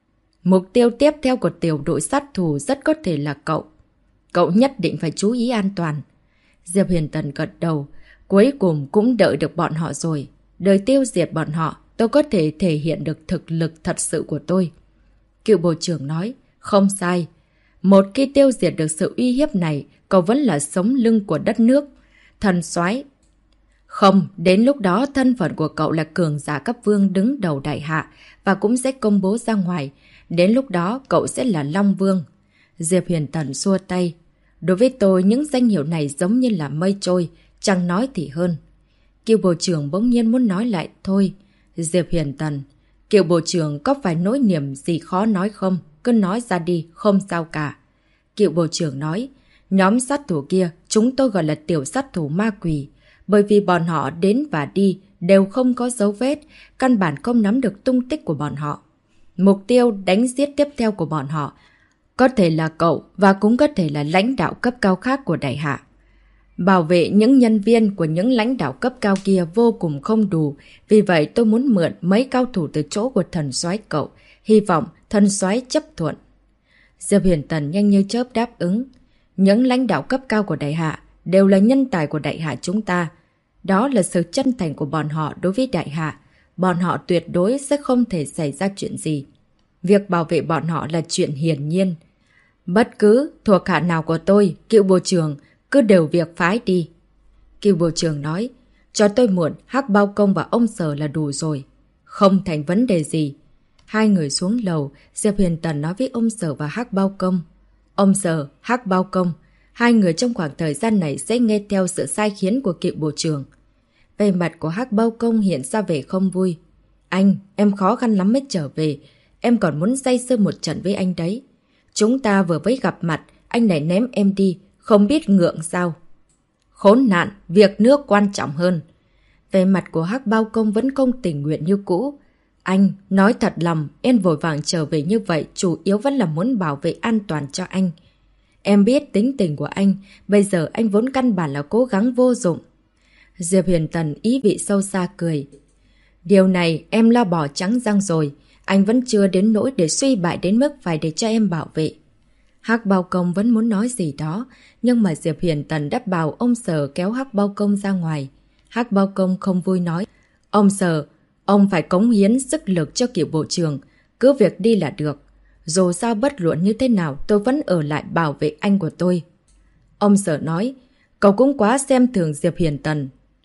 Mục tiêu tiếp theo của tiểu đội sát thủ rất có thể là cậu. Cậu nhất định phải chú ý an toàn. Diệp Huyền Tần gật đầu, cuối cùng cũng đợi được bọn họ rồi. Đời tiêu diệt bọn họ, tôi có thể thể hiện được thực lực thật sự của tôi. Cựu bộ trưởng nói, không sai. Một khi tiêu diệt được sự uy hiếp này, cậu vẫn là sống lưng của đất nước. Thần soái. Không, đến lúc đó thân phận của cậu là cường giả cấp vương đứng đầu Đại Hạ và cũng sẽ công bố ra ngoài. Đến lúc đó cậu sẽ là Long Vương. Diệp Huyền Tần xua tay. Đối với tôi những danh hiệu này giống như là mây trôi, chẳng nói thì hơn. Cựu bộ trưởng bỗng nhiên muốn nói lại thôi. Diệp Huyền Tần, cựu bộ trưởng có phải nỗi niềm gì khó nói không? Cứ nói ra đi, không sao cả. Cựu bộ trưởng nói, nhóm sát thủ kia chúng tôi gọi là tiểu sát thủ ma quỷ. Bởi vì bọn họ đến và đi đều không có dấu vết, căn bản không nắm được tung tích của bọn họ. Mục tiêu đánh giết tiếp theo của bọn họ có thể là cậu và cũng có thể là lãnh đạo cấp cao khác của Đại Hạ. Bảo vệ những nhân viên của những lãnh đạo cấp cao kia vô cùng không đủ, vì vậy tôi muốn mượn mấy cao thủ từ chỗ của thần soái cậu, hy vọng thần soái chấp thuận. Diệp Huyền Tần nhanh như chớp đáp ứng. Những lãnh đạo cấp cao của Đại Hạ đều là nhân tài của Đại Hạ chúng ta. Đó là sự chân thành của bọn họ đối với Đại Hạ. Bọn họ tuyệt đối sẽ không thể xảy ra chuyện gì. Việc bảo vệ bọn họ là chuyện hiển nhiên. Bất cứ thuộc hạ nào của tôi, cựu bộ trưởng, cứ đều việc phái đi. Cựu bộ trưởng nói, cho tôi mượn Hắc Bao Công và ông Sở là đủ rồi. Không thành vấn đề gì. Hai người xuống lầu, Diệp Huyền Tần nói với ông Sở và Hắc Bao Công. Ông Sở, Hắc Bao Công, hai người trong khoảng thời gian này sẽ nghe theo sự sai khiến của cựu bộ trưởng. Về mặt của Hắc Bao Công hiện ra vẻ không vui. Anh, em khó khăn lắm mới trở về. Em còn muốn say sưa một trận với anh đấy. Chúng ta vừa mới gặp mặt, anh lại ném em đi, không biết ngượng sao. Khốn nạn, việc nước quan trọng hơn. Về mặt của Hắc Bao Công vẫn không tình nguyện như cũ. Anh, nói thật lòng, em vội vàng trở về như vậy chủ yếu vẫn là muốn bảo vệ an toàn cho anh. Em biết tính tình của anh, bây giờ anh vốn căn bản là cố gắng vô dụng. Diệp Huyền Tần ý vị sâu xa cười. Điều này em lo bỏ trắng răng rồi, anh vẫn chưa đến nỗi để suy bại đến mức phải để cho em bảo vệ. Hắc Bao Công vẫn muốn nói gì đó, nhưng mà Diệp Huyền Tần đã bảo ông Sở kéo Hắc Bao Công ra ngoài. Hắc Bao Công không vui nói, ông Sở, ông phải cống hiến sức lực cho cựu bộ trưởng, cứ việc đi là được. Dù sao bất luận như thế nào tôi vẫn ở lại bảo vệ anh của tôi. Ông Sở nói, cậu cũng quá xem thường Diệp Huyền Tần.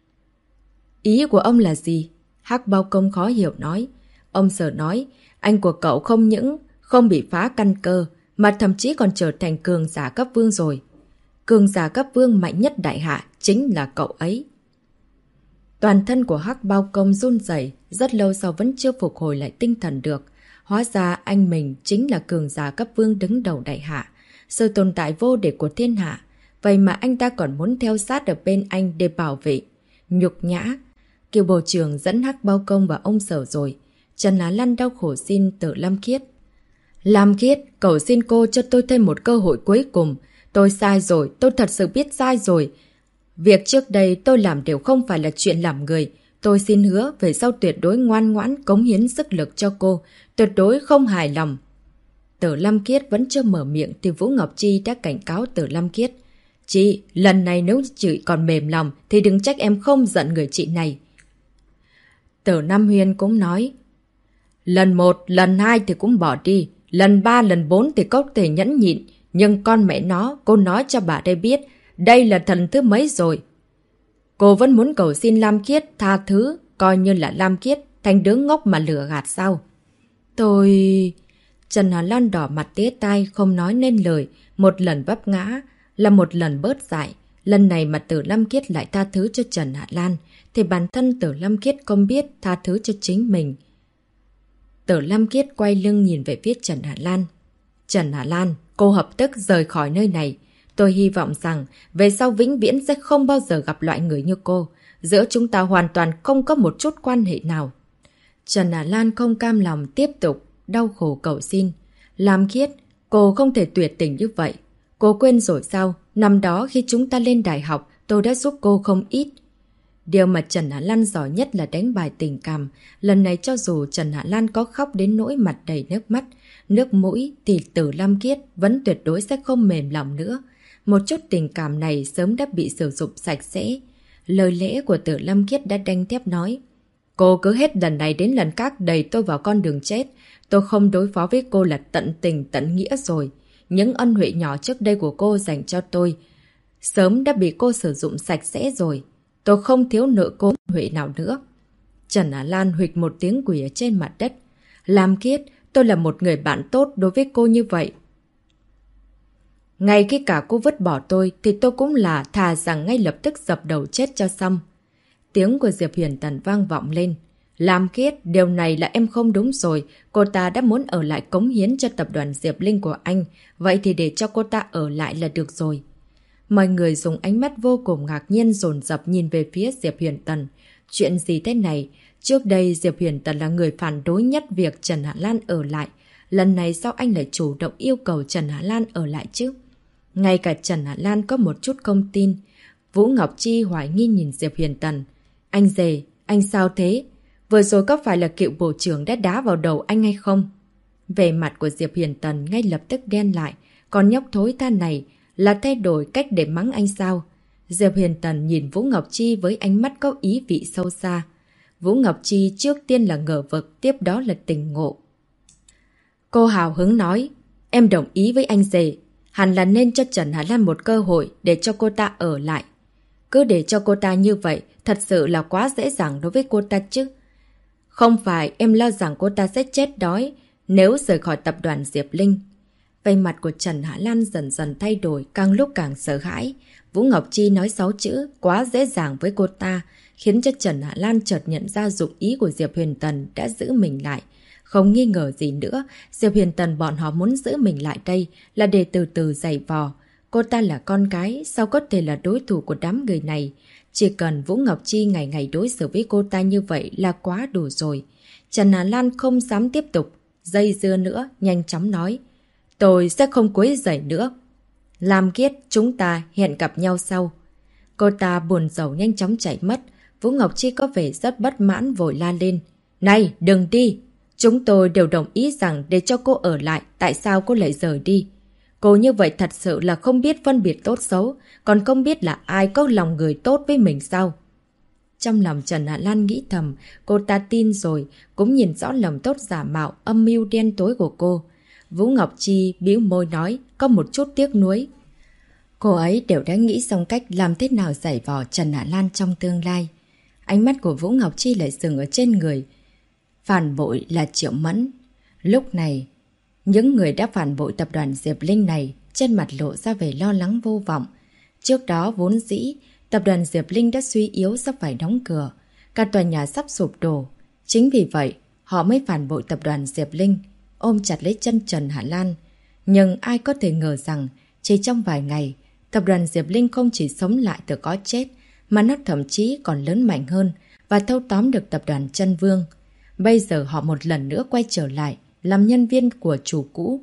Ý của ông là gì? Hắc Bao Công khó hiểu nói. Ông Sở nói, anh của cậu không những không bị phá căn cơ, mà thậm chí còn trở thành cường giả cấp vương rồi. Cường giả cấp vương mạnh nhất Đại Hạ chính là cậu ấy. Toàn thân của Hắc Bao Công run rẩy, rất lâu sau vẫn chưa phục hồi lại tinh thần được. Hóa ra anh mình chính là cường giả cấp vương đứng đầu Đại Hạ, sự tồn tại vô địch của thiên hạ. Vậy mà anh ta còn muốn theo sát ở bên anh để bảo vệ. Nhục nhã. Cựu bộ trưởng dẫn Hắc Bao Công và ông Sở rồi. Trần Á Lăn đau khổ xin Tử Lam Khiết. Lam Khiết, cầu xin cô cho tôi thêm một cơ hội cuối cùng. Tôi sai rồi, tôi thật sự biết sai rồi. Việc trước đây tôi làm đều không phải là chuyện làm người. Tôi xin hứa về sau tuyệt đối ngoan ngoãn cống hiến sức lực cho cô, tuyệt đối không hài lòng. Tử Lam Khiết vẫn chưa mở miệng thì Vũ Ngọc Chi đã cảnh cáo Tử Lam Khiết. Chị, lần này nếu chị còn mềm lòng thì đừng trách em không giận người chị này. Tử Nam Huyên cũng nói, lần 1, lần 2 thì cũng bỏ đi, lần 3, lần 4 thì có thể nhẫn nhịn, nhưng con mẹ nó, cô nói cho bà đây biết, đây là thần thứ mấy rồi. Cô vẫn muốn cầu xin Lam Khiết tha thứ, coi như là Lam Khiết thành đứa ngốc mà lừa gạt sao? Trần Hà Lan đỏ mặt tía tai không nói nên lời, một lần vấp ngã là một lần bớt dại. Lần này mà Tử Lâm Kiết lại tha thứ cho Trần Hạ Lan, thì bản thân Tử Lâm Kiết không biết tha thứ cho chính mình. Tử Lâm Kiết quay lưng nhìn về phía Trần Hạ Lan. Trần Hạ Lan, cô lập tức rời khỏi nơi này. Tôi hy vọng rằng về sau vĩnh viễn sẽ không bao giờ gặp loại người như cô. Giữa chúng ta hoàn toàn không có một chút quan hệ nào. Trần Hạ Lan không cam lòng tiếp tục đau khổ cầu xin. Lam Khiết, cô không thể tuyệt tình như vậy. Cô quên rồi sao? Năm đó khi chúng ta lên đại học, tôi đã giúp cô không ít. Điều mà Trần Hạ Lan giỏi nhất là đánh bài tình cảm. Lần này cho dù Trần Hạ Lan có khóc đến nỗi mặt đầy nước mắt, nước mũi, thì Tử Lâm Kiết vẫn tuyệt đối sẽ không mềm lòng nữa. Một chút tình cảm này sớm đã bị sử dụng sạch sẽ. Lời lẽ của Tử Lâm Kiết đã đanh thép nói. Cô cứ hết lần này đến lần khác đẩy tôi vào con đường chết. Tôi không đối phó với cô là tận tình tận nghĩa rồi. Những ân huệ nhỏ trước đây của cô dành cho tôi sớm đã bị cô sử dụng sạch sẽ rồi. Tôi không thiếu nợ cô huệ nào nữa. Trần Á Lan huỵch một tiếng quỷ ở trên mặt đất. Lam Khiết, tôi là một người bạn tốt đối với cô như vậy. Ngay khi cả cô vứt bỏ tôi thì tôi cũng là thà rằng ngay lập tức dập đầu chết cho xong. Tiếng của Diệp Huyền Tần vang vọng lên. Lam Khiết, điều này là em không đúng rồi. Cô ta đã muốn ở lại cống hiến cho tập đoàn Diệp Linh của anh. Vậy thì để cho cô ta ở lại là được rồi. Mọi người dùng ánh mắt vô cùng ngạc nhiên dồn dập nhìn về phía Diệp Huyền Tần. Chuyện gì thế này? Trước đây Diệp Huyền Tần là người phản đối nhất việc Trần Hạ Lan ở lại. Lần này sao anh lại chủ động yêu cầu Trần Hạ Lan ở lại chứ? Ngay cả Trần Hạ Lan có một chút không tin. Vũ Ngọc Chi hoài nghi nhìn Diệp Huyền Tần. Anh rể, anh sao thế? Vừa rồi có phải là cựu bộ trưởng đã đá vào đầu anh hay không? Về mặt của Diệp Huyền Tần ngay lập tức đen lại. Còn nhóc thối tha này là thay đổi cách để mắng anh sao? Diệp Huyền Tần nhìn Vũ Ngọc Chi với ánh mắt có ý vị sâu xa. Vũ Ngọc Chi trước tiên là ngờ vực, tiếp đó là tình ngộ. Cô hào hứng nói, em đồng ý với anh rể. Hẳn là nên cho Trần Hạ Lan một cơ hội để cho cô ta ở lại. Cứ để cho cô ta như vậy, thật sự là quá dễ dàng đối với cô ta chứ. Không phải em lo rằng cô ta sẽ chết đói nếu rời khỏi tập đoàn Diệp Linh. Vẻ mặt của Trần Hạ Lan dần dần thay đổi, càng lúc càng sợ hãi. Vũ Ngọc Chi nói 6 chữ quá dễ dàng với cô ta, khiến cho Trần Hạ Lan chợt nhận ra dụng ý của Diệp Huyền Tần đã giữ mình lại. Không nghi ngờ gì nữa, Diệp Huyền Tần bọn họ muốn giữ mình lại đây là để từ từ giày vò. Cô ta là con gái, sao có thể là đối thủ của đám người này? Chỉ cần Vũ Ngọc Chi ngày ngày đối xử với cô ta như vậy là quá đủ rồi. Trần Hạ Lan không dám tiếp tục dây dưa nữa, nhanh chóng nói. Tôi sẽ không quấy rầy nữa. Lam Khiết, chúng ta hẹn gặp nhau sau. Cô ta buồn rầu nhanh chóng chạy mất. Vũ Ngọc Chi có vẻ rất bất mãn vội la lên. Này, đừng đi! Chúng tôi đều đồng ý rằng để cho cô ở lại, tại sao cô lại rời đi? Cô như vậy thật sự là không biết phân biệt tốt xấu, còn không biết là ai có lòng người tốt với mình sao? Trong lòng Trần Hạ Lan nghĩ thầm, cô ta tin rồi, cũng nhìn rõ lòng tốt giả mạo, âm mưu đen tối của cô. Vũ Ngọc Chi bĩu môi nói, có một chút tiếc nuối. Cô ấy đều đã nghĩ xong cách làm thế nào giải vò Trần Hạ Lan trong tương lai. Ánh mắt của Vũ Ngọc Chi lại dừng ở trên người phản bội là Triệu Mẫn. Lúc này, những người đã phản bội tập đoàn Diệp Linh này trên mặt lộ ra vẻ lo lắng vô vọng. Trước đó vốn dĩ, tập đoàn Diệp Linh đã suy yếu sắp phải đóng cửa. Cả tòa nhà sắp sụp đổ. Chính vì vậy, họ mới phản bội tập đoàn Diệp Linh, ôm chặt lấy chân Trần Hạ Lan. Nhưng ai có thể ngờ rằng, chỉ trong vài ngày, tập đoàn Diệp Linh không chỉ sống lại từ có chết, mà nó thậm chí còn lớn mạnh hơn và thâu tóm được tập đoàn Chân Vương. Bây giờ họ một lần nữa quay trở lại, làm nhân viên của chủ cũ.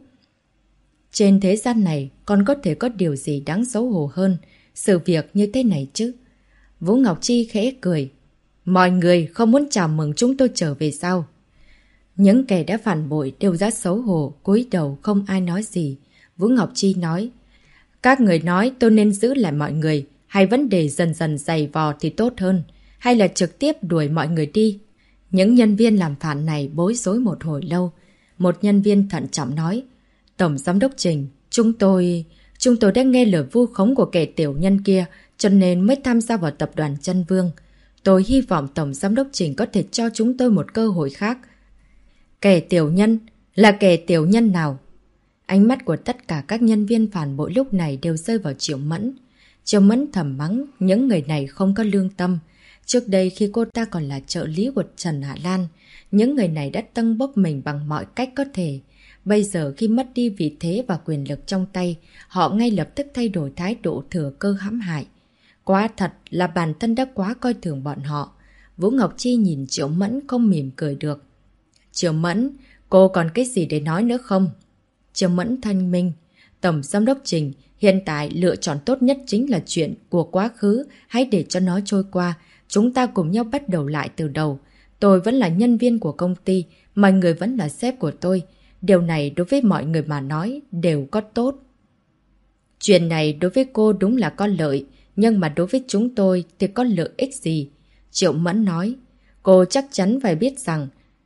Trên thế gian này còn có thể có điều gì đáng xấu hổ hơn sự việc như thế này chứ? Vũ Ngọc Chi khẽ cười. Mọi người không muốn chào mừng chúng tôi trở về sao? Những kẻ đã phản bội đều rất xấu hổ, cúi đầu không ai nói gì. Vũ Ngọc Chi nói. Các người nói tôi nên giữ lại mọi người, hay vấn đề dần dần giày vò thì tốt hơn, hay là trực tiếp đuổi mọi người đi? Những nhân viên làm phản này bối rối một hồi lâu. Một nhân viên thận trọng nói. Tổng giám đốc Trình, chúng tôi đã nghe lời vu khống của kẻ tiểu nhân kia, cho nên mới tham gia vào tập đoàn Chân Vương. Tôi hy vọng Tổng giám đốc Trình có thể cho chúng tôi một cơ hội khác. Kẻ tiểu nhân, Là kẻ tiểu nhân nào? Ánh mắt của tất cả các nhân viên phản bội lúc này đều rơi vào Triệu Mẫn. Triệu Mẫn thầm mắng những người này không có lương tâm. Trước đây khi cô ta còn là trợ lý của Trần Hạ Lan, những người này đã tâng bốc mình bằng mọi cách có thể. Bây giờ khi mất đi vị thế và quyền lực trong tay, họ ngay lập tức thay đổi thái độ thừa cơ hãm hại. Quá thật là bản thân đã quá coi thường bọn họ. Vũ Ngọc Chi nhìn Triệu Mẫn không mỉm cười được. Triệu Mẫn, cô còn cái gì để nói nữa không? Triệu Mẫn thanh minh. Tổng giám đốc Trình, hiện tại lựa chọn tốt nhất chính là chuyện của quá khứ, hãy để cho nó trôi qua. Chúng ta cùng nhau bắt đầu lại từ đầu. Tôi vẫn là nhân viên của công ty, mọi người vẫn là sếp của tôi. Điều này đối với mọi người mà nói đều có tốt. Chuyện này đối với cô đúng là có lợi, nhưng mà đối với chúng tôi thì có lợi ích gì? Triệu Mẫn nói, cô chắc chắn phải biết rằng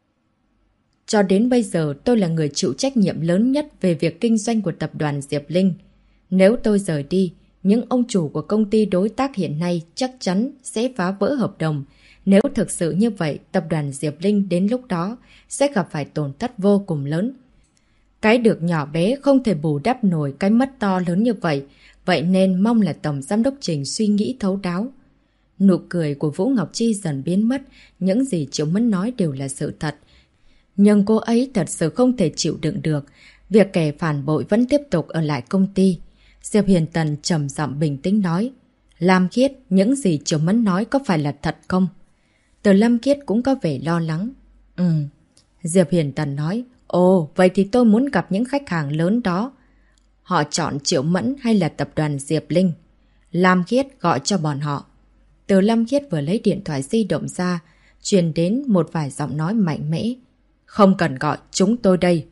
cho đến bây giờ tôi là người chịu trách nhiệm lớn nhất về việc kinh doanh của tập đoàn Diệp Linh. Nếu tôi rời đi, những ông chủ của công ty đối tác hiện nay chắc chắn sẽ phá vỡ hợp đồng. Nếu thực sự như vậy, tập đoàn Diệp Linh đến lúc đó sẽ gặp phải tổn thất vô cùng lớn. Cái được nhỏ bé không thể bù đắp nổi cái mất to lớn như vậy, vậy nên mong là Tổng Giám đốc Trình suy nghĩ thấu đáo. Nụ cười của Vũ Ngọc Chi dần biến mất, những gì Triệu Mẫn nói đều là sự thật. Nhưng cô ấy thật sự không thể chịu đựng được việc kẻ phản bội vẫn tiếp tục ở lại công ty. Diệp Hiền Tần trầm giọng bình tĩnh nói, Lam Khiết, những gì Triệu Mẫn nói có phải là thật không? Từ Lam Khiết cũng có vẻ lo lắng. Diệp Hiền Tần nói, ồ, vậy thì tôi muốn gặp những khách hàng lớn đó. Họ chọn Triệu Mẫn hay là tập đoàn Diệp Linh? Lam Khiết gọi cho bọn họ. Từ Lam Khiết vừa lấy điện thoại di động ra, truyền đến một vài giọng nói mạnh mẽ. Không cần gọi, chúng tôi đây.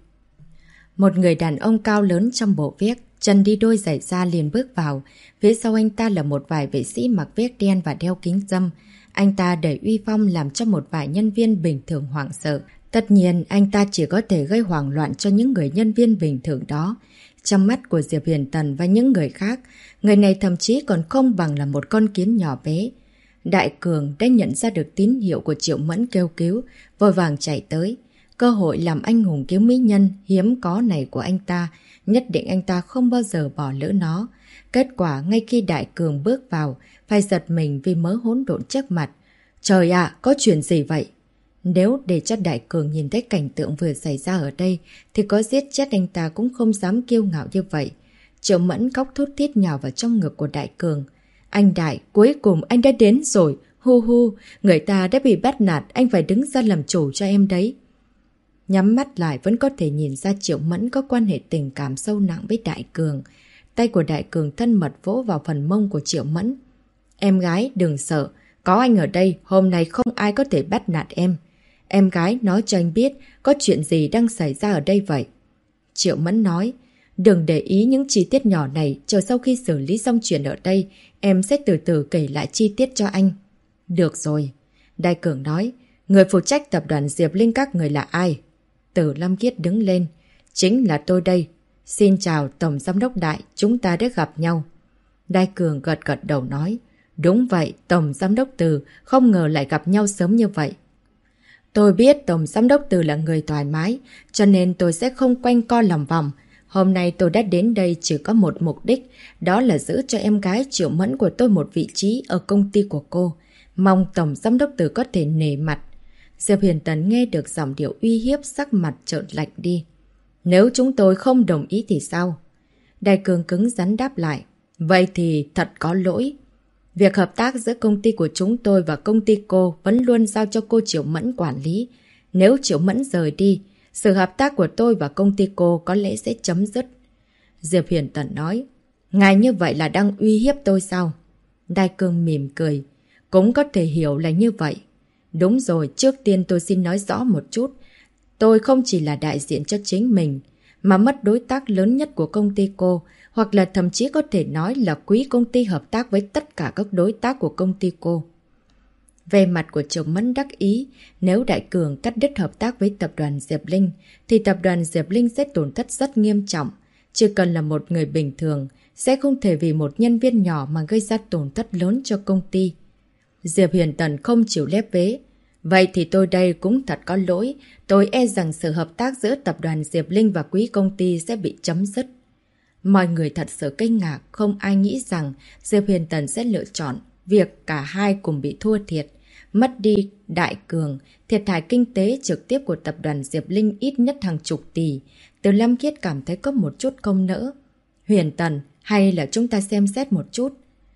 Một người đàn ông cao lớn trong bộ vest, chân đi đôi giày da liền bước vào. Phía sau anh ta là một vài vệ sĩ mặc vest đen và đeo kính râm. Anh ta đầy uy phong làm cho một vài nhân viên bình thường hoảng sợ. Tất nhiên, anh ta chỉ có thể gây hoảng loạn cho những người nhân viên bình thường đó. Trong mắt của Diệp Hiền Tần và những người khác, người này thậm chí còn không bằng là một con kiến nhỏ bé. Đại Cường đã nhận ra được tín hiệu của Triệu Mẫn kêu cứu, vội vàng chạy tới. Cơ hội làm anh hùng cứu mỹ nhân hiếm có này của anh ta, nhất định anh ta không bao giờ bỏ lỡ nó. Kết quả ngay khi Đại Cường bước vào, phải giật mình vì mớ hỗn độn trước mặt. Trời ạ, có chuyện gì vậy? Nếu để cho Đại Cường nhìn thấy cảnh tượng vừa xảy ra ở đây, thì có giết chết anh ta cũng không dám kiêu ngạo như vậy. Triệu Mẫn khóc thút thít nhào vào trong ngực của Đại Cường. Anh Đại, cuối cùng anh đã đến rồi. Hu hu, người ta đã bị bắt nạt, anh phải đứng ra làm chủ cho em đấy. Nhắm mắt lại vẫn có thể nhìn ra Triệu Mẫn có quan hệ tình cảm sâu nặng với Đại Cường. Tay của Đại Cường thân mật vỗ vào phần mông của Triệu Mẫn. Em gái, đừng sợ. Có anh ở đây, hôm nay không ai có thể bắt nạt em. Em gái nói cho anh biết có chuyện gì đang xảy ra ở đây vậy. Triệu Mẫn nói, đừng để ý những chi tiết nhỏ này, chờ sau khi xử lý xong chuyện ở đây, em sẽ từ từ kể lại chi tiết cho anh. Được rồi. Đại Cường nói, người phụ trách tập đoàn Diệp Linh các người là ai? Từ Lam Khiết đứng lên. Chính là tôi đây. Xin chào Tổng Giám đốc Đại, chúng ta đã gặp nhau. Đại Cường gật gật đầu nói, đúng vậy, Tổng Giám đốc Từ, không ngờ lại gặp nhau sớm như vậy. Tôi biết Tổng Giám đốc Từ là người thoải mái, cho nên tôi sẽ không quanh co lòng vòng. Hôm nay tôi đã đến đây chỉ có một mục đích, đó là giữ cho em gái Triệu Mẫn của tôi một vị trí ở công ty của cô. Mong Tổng Giám đốc Từ có thể nể mặt. Diệp Hiền Tần nghe được giọng điệu uy hiếp, sắc mặt trợn lạnh đi. Nếu chúng tôi không đồng ý thì sao? Đại Cường cứng rắn đáp lại. Vậy thì thật có lỗi. Việc hợp tác giữa công ty của chúng tôi và công ty cô vẫn luôn giao cho cô Triệu Mẫn quản lý. Nếu Triệu Mẫn rời đi, sự hợp tác của tôi và công ty cô có lẽ sẽ chấm dứt. Diệp Hiền Tần nói, ngài như vậy là đang uy hiếp tôi sao? Đại Cường mỉm cười, cũng có thể hiểu là như vậy. Đúng rồi, trước tiên tôi xin nói rõ một chút. Tôi không chỉ là đại diện cho chính mình, mà mất đối tác lớn nhất của công ty cô, hoặc là thậm chí có thể nói là quý công ty hợp tác với tất cả các đối tác của công ty cô. Về mặt của Triệu Mẫn đắc ý, nếu Đại Cường cắt đứt hợp tác với tập đoàn Diệp Linh, thì tập đoàn Diệp Linh sẽ tổn thất rất nghiêm trọng. Chỉ cần là một người bình thường, sẽ không thể vì một nhân viên nhỏ mà gây ra tổn thất lớn cho công ty. Diệp Hiền Tần không chịu lép vế. Vậy thì tôi đây cũng thật có lỗi. Tôi e rằng sự hợp tác giữa tập đoàn Diệp Linh và quý công ty sẽ bị chấm dứt. Mọi người thật sự kinh ngạc, không ai nghĩ rằng Diệp Huyền Tần sẽ lựa chọn việc cả hai cùng bị thua thiệt. Mất đi Đại Cường, thiệt hại kinh tế trực tiếp của tập đoàn Diệp Linh ít nhất hàng chục tỷ. Từ Lâm Khiết cảm thấy có một chút không nỡ. Huyền Tần, hay là chúng ta xem xét một chút?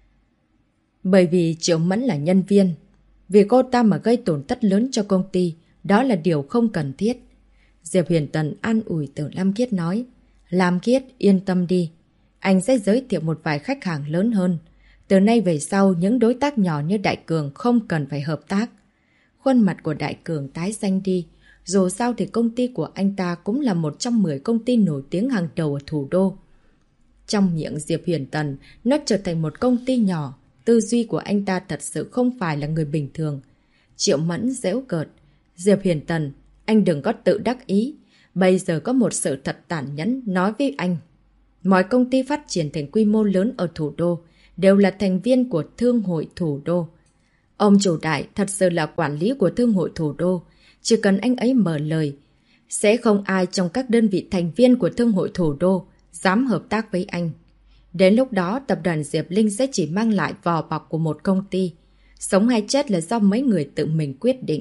Bởi vì Triệu Mẫn là nhân viên. Vì cô ta mà gây tổn thất lớn cho công ty, đó là điều không cần thiết. Diệp Huyền Tần an ủi Từ Lam Khiết nói, Lam Khiết yên tâm đi, anh sẽ giới thiệu một vài khách hàng lớn hơn. Từ nay về sau, những đối tác nhỏ như Đại Cường không cần phải hợp tác. Khuôn mặt của Đại Cường tái xanh đi. Dù sao thì công ty của anh ta cũng là một trong 10 công ty nổi tiếng hàng đầu ở thủ đô. Trong miệng Diệp Huyền Tần, nó trở thành một công ty nhỏ. Tư duy của anh ta thật sự không phải là người bình thường. Triệu Mẫn giễu cợt. Diệp Huyền Tần, anh đừng có tự đắc ý. Bây giờ có một sự thật tàn nhẫn nói với anh. Mọi công ty phát triển thành quy mô lớn ở thủ đô đều là thành viên của Thương hội Thủ đô. Ông chủ Đại thật sự là quản lý của Thương hội Thủ đô. Chỉ cần anh ấy mở lời, sẽ không ai trong các đơn vị thành viên của Thương hội Thủ đô dám hợp tác với anh. Đến lúc đó, tập đoàn Diệp Linh sẽ chỉ mang lại vỏ bọc của một công ty. Sống hay chết là do mấy người tự mình quyết định.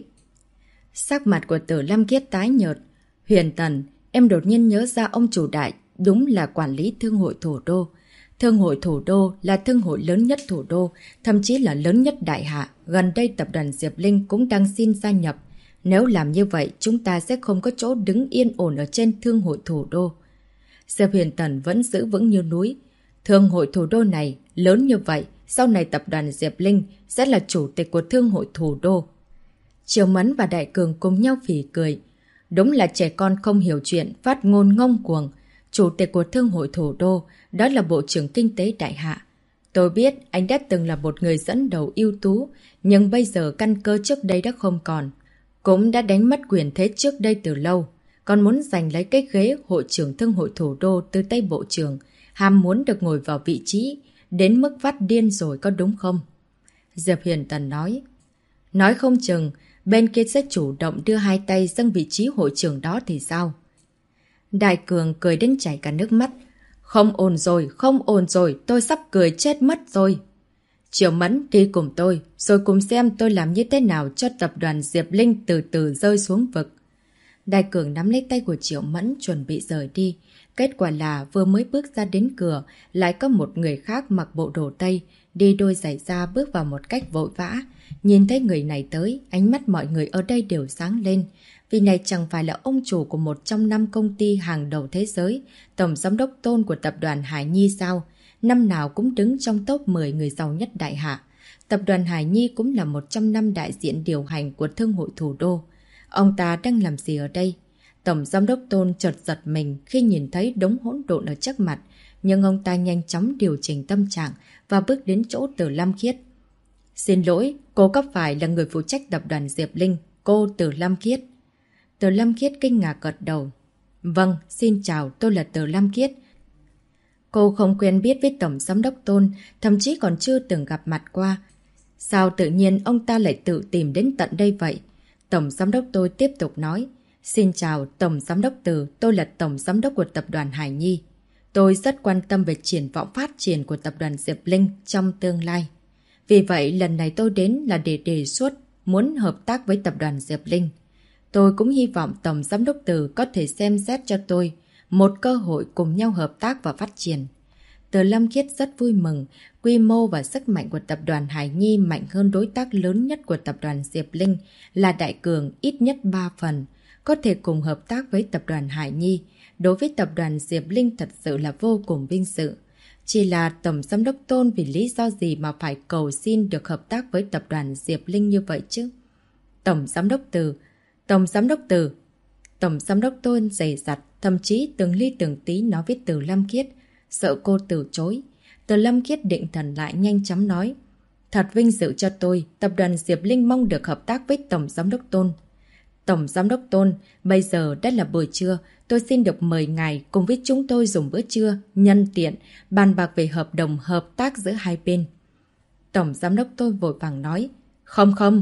Sắc mặt của Từ Lam Khiết tái nhợt. Huyền Tần, em đột nhiên nhớ ra ông chủ Đại đúng là quản lý Thương hội Thủ đô. Thương hội Thủ đô là thương hội lớn nhất thủ đô, thậm chí là lớn nhất Đại Hạ. Gần đây tập đoàn Diệp Linh cũng đang xin gia nhập. Nếu làm như vậy, chúng ta sẽ không có chỗ đứng yên ổn ở trên Thương hội Thủ đô. Diệp Huyền Tần vẫn giữ vững như núi. Thương hội Thủ đô này lớn như vậy, sau này tập đoàn Diệp Linh sẽ là chủ tịch của Thương hội Thủ đô. Triều Mẫn và Đại Cường cùng nhau phỉ cười. Đúng là trẻ con không hiểu chuyện, phát ngôn ngông cuồng. Chủ tịch của Thương hội Thủ đô, đó là Bộ trưởng Kinh tế Đại Hạ. Tôi biết anh đã từng là một người dẫn đầu ưu tú, nhưng bây giờ căn cơ trước đây đã không còn. Cũng đã đánh mất quyền thế trước đây từ lâu. Còn muốn giành lấy cái ghế hội trưởng Thương hội Thủ đô từ tay Bộ trưởng, ham muốn được ngồi vào vị trí, đến mức phát điên rồi có đúng không? Diệp Huyền Tần nói. Nói không chừng, bên kia sẽ chủ động đưa hai tay dâng vị trí hội trưởng đó thì sao? Đại Cường cười đến chảy cả nước mắt. Không ổn rồi, tôi sắp cười chết mất rồi. Triệu Mẫn đi cùng tôi, rồi cùng xem tôi làm như thế nào cho tập đoàn Diệp Linh từ từ rơi xuống vực. Đại Cường nắm lấy tay của Triệu Mẫn chuẩn bị rời đi. Kết quả là vừa mới bước ra đến cửa, lại có một người khác mặc bộ đồ Tây, đi đôi giày da bước vào một cách vội vã. Nhìn thấy người này tới, ánh mắt mọi người ở đây đều sáng lên. Vì này chẳng phải là ông chủ của một trong 5 công ty hàng đầu thế giới, tổng giám đốc Tôn của tập đoàn Hải Nhi sao? Năm nào cũng đứng trong top 10 người giàu nhất Đại Hạ. Tập đoàn Hải Nhi cũng là một trong 5 đại diện điều hành của Thương hội Thủ đô. Ông ta đang làm gì ở đây? Tổng giám đốc Tôn chợt giật mình khi nhìn thấy đống hỗn độn ở trước mặt, nhưng ông ta nhanh chóng điều chỉnh tâm trạng và bước đến chỗ Từ Lam Khiết. Xin lỗi, cô có phải là người phụ trách tập đoàn Diệp Linh, cô Từ Lam Khiết? Từ Lam Khiết kinh ngạc gật đầu. Vâng, xin chào, tôi là Từ Lam Khiết. Cô không quen biết với Tổng Giám đốc Tôn, thậm chí còn chưa từng gặp mặt qua. Sao tự nhiên ông ta lại tự tìm đến tận đây vậy? Tổng Giám đốc tôi tiếp tục nói. Xin chào, Tổng Giám đốc Từ, tôi là Tổng Giám đốc của Tập đoàn Hải Nhi. Tôi rất quan tâm về triển vọng phát triển của Tập đoàn Diệp Linh trong tương lai. Vì vậy, lần này tôi đến là để đề xuất muốn hợp tác với Tập đoàn Diệp Linh. Tôi cũng hy vọng Tổng Giám đốc Từ có thể xem xét cho tôi một cơ hội cùng nhau hợp tác và phát triển. Từ Lâm Khiết rất vui mừng, quy mô và sức mạnh của Tập đoàn Hải Nhi mạnh hơn đối tác lớn nhất của Tập đoàn Diệp Linh là Đại Cường ít nhất 3 phần. Có thể cùng hợp tác với Tập đoàn Hải Nhi, đối với Tập đoàn Diệp Linh thật sự là vô cùng vinh dự. Chỉ là Tổng Giám đốc Tôn vì lý do gì mà phải cầu xin được hợp tác với Tập đoàn Diệp Linh như vậy chứ? Tổng Giám đốc Từ, Tổng Giám đốc Từ. Tổng Giám đốc Tôn dày dặt, thậm chí từng ly từng tí nói với Từ Lâm Khiết, sợ cô từ chối. Từ Lâm Khiết định thần lại nhanh chóng nói. Thật vinh dự cho tôi, Tập đoàn Diệp Linh mong được hợp tác với Tổng Giám đốc Tôn. Tổng Giám đốc Tôn, bây giờ đã là buổi trưa, tôi xin được mời ngài cùng với chúng tôi dùng bữa trưa, nhân tiện, bàn bạc về hợp đồng hợp tác giữa hai bên. Tổng Giám đốc Tôn vội vàng nói. Không,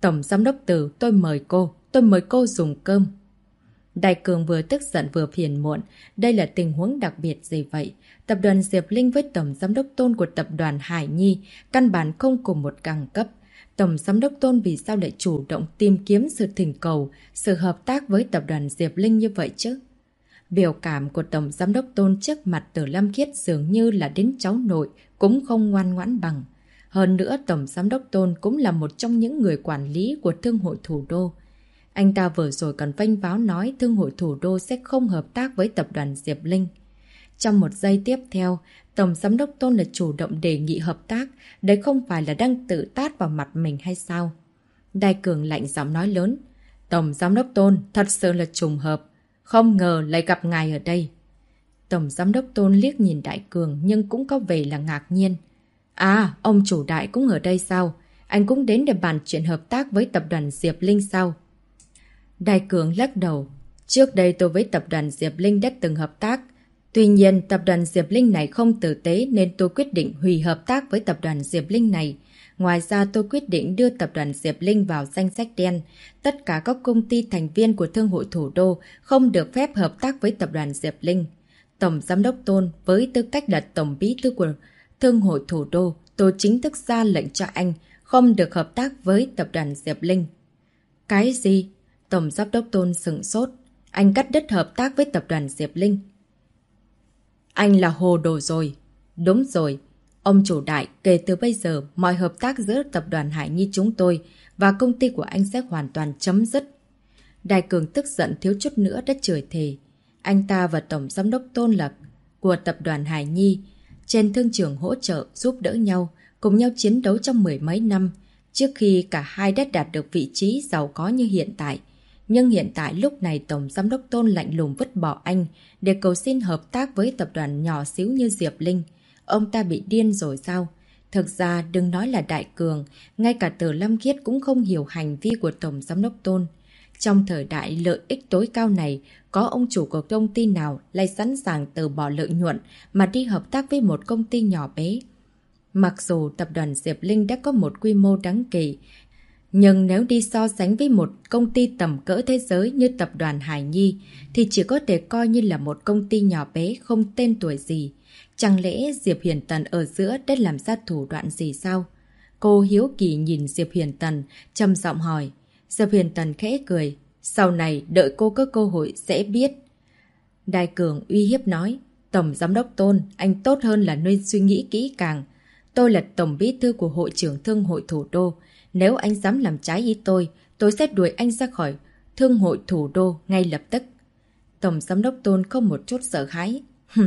Tổng giám đốc Từ, tôi mời cô dùng cơm. Đại Cường vừa tức giận vừa phiền muộn. Đây là tình huống đặc biệt gì vậy? Tập đoàn Diệp Linh với Tổng giám đốc Tôn của tập đoàn Hải Nhi căn bản không cùng một đẳng cấp. Tổng giám đốc Tôn vì sao lại chủ động tìm kiếm sự thỉnh cầu, sự hợp tác với tập đoàn Diệp Linh như vậy chứ? Biểu cảm của Tổng giám đốc Tôn trước mặt Từ Lâm Khiết dường như là đến cháu nội cũng không ngoan ngoãn bằng. Hơn nữa Tổng giám đốc Tôn cũng là một trong những người quản lý của Thương hội Thủ đô. Anh ta vừa rồi còn vênh váo nói Thương hội Thủ đô sẽ không hợp tác với tập đoàn Diệp Linh. Trong một giây tiếp theo, Tổng giám đốc Tôn là chủ động đề nghị hợp tác, đấy không phải là đang tự tát vào mặt mình hay sao? Đại Cường lạnh giọng nói lớn. Tổng giám đốc Tôn, thật sự là trùng hợp. Không ngờ lại gặp ngài ở đây. Tổng giám đốc Tôn liếc nhìn Đại Cường nhưng cũng có vẻ là ngạc nhiên. À, ông chủ Đại cũng ở đây sao? Anh cũng đến để bàn chuyện hợp tác với tập đoàn Diệp Linh sao? Đại Cường lắc đầu. Trước đây tôi với tập đoàn Diệp Linh đã từng hợp tác. Tuy nhiên, tập đoàn Diệp Linh này không tử tế nên tôi quyết định hủy hợp tác với tập đoàn Diệp Linh này. Ngoài ra tôi quyết định đưa tập đoàn Diệp Linh vào danh sách đen. Tất cả các công ty thành viên của Thương hội Thủ đô không được phép hợp tác với tập đoàn Diệp Linh. Tổng giám đốc Tôn với tư cách là tổng bí thư của Thương hội Thủ đô, tôi chính thức ra lệnh cho anh không được hợp tác với tập đoàn Diệp Linh. Cái gì? Tổng giám đốc Tôn sửng sốt. Anh cắt đứt hợp tác với tập đoàn Diệp Linh. Anh là hồ đồ rồi. Đúng rồi. Ông chủ Đại, kể từ bây giờ, mọi hợp tác giữa tập đoàn Hải Nhi chúng tôi và công ty của anh sẽ hoàn toàn chấm dứt. Đại Cường tức giận thiếu chút nữa đã chửi thề. Anh ta và Tổng giám đốc Tôn Lập của tập đoàn Hải Nhi trên thương trường hỗ trợ giúp đỡ nhau, cùng nhau chiến đấu trong mười mấy năm, trước khi cả hai đã đạt được vị trí giàu có như hiện tại. Nhưng hiện tại lúc này Tổng giám đốc Tôn lạnh lùng vứt bỏ anh để cầu xin hợp tác với tập đoàn nhỏ xíu như Diệp Linh. Ông ta bị điên rồi sao? Thực ra đừng nói là Đại Cường, ngay cả Từ Lâm Khiết cũng không hiểu hành vi của Tổng giám đốc Tôn. Trong thời đại lợi ích tối cao này, có ông chủ của công ty nào lại sẵn sàng từ bỏ lợi nhuận mà đi hợp tác với một công ty nhỏ bé? Mặc dù tập đoàn Diệp Linh đã có một quy mô đáng kể, nhưng nếu đi so sánh với một công ty tầm cỡ thế giới như tập đoàn Hải Nhi thì chỉ có thể coi như là một công ty nhỏ bé không tên tuổi gì. Chẳng lẽ Diệp Hiển Tần ở giữa đã làm ra thủ đoạn gì sao? Cô hiếu kỳ nhìn Diệp Hiển Tần, trầm giọng hỏi. Diệp Hiển Tần khẽ cười. Sau này đợi cô có cơ hội sẽ biết. Đại Cường uy hiếp nói. Tổng giám đốc Tôn, anh tốt hơn là nên suy nghĩ kỹ càng. Tôi là tổng bí thư của hội trưởng Thương hội Thủ đô. Nếu anh dám làm trái ý tôi sẽ đuổi anh ra khỏi Thương hội Thủ đô ngay lập tức. Tổng giám đốc Tôn không một chút sợ hãi.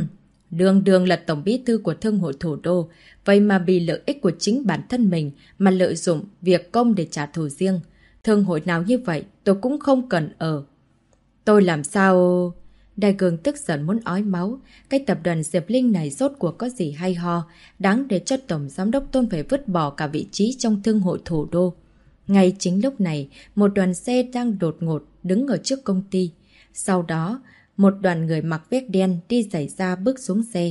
Đường là tổng bí thư của Thương hội Thủ đô, vậy mà vì lợi ích của chính bản thân mình mà lợi dụng việc công để trả thù riêng. Thương hội nào như vậy tôi cũng không cần ở. Tôi làm sao... Đại Cường tức giận muốn ói máu. Cái tập đoàn Diệp Linh này rốt cuộc có gì hay ho, đáng để cho Tổng giám đốc Tôn phải vứt bỏ cả vị trí trong Thương hội Thủ đô. Ngay chính lúc này, một đoàn xe đang đột ngột đứng ở trước công ty. Sau đó, một đoàn người mặc vest đen đi giày da bước xuống xe.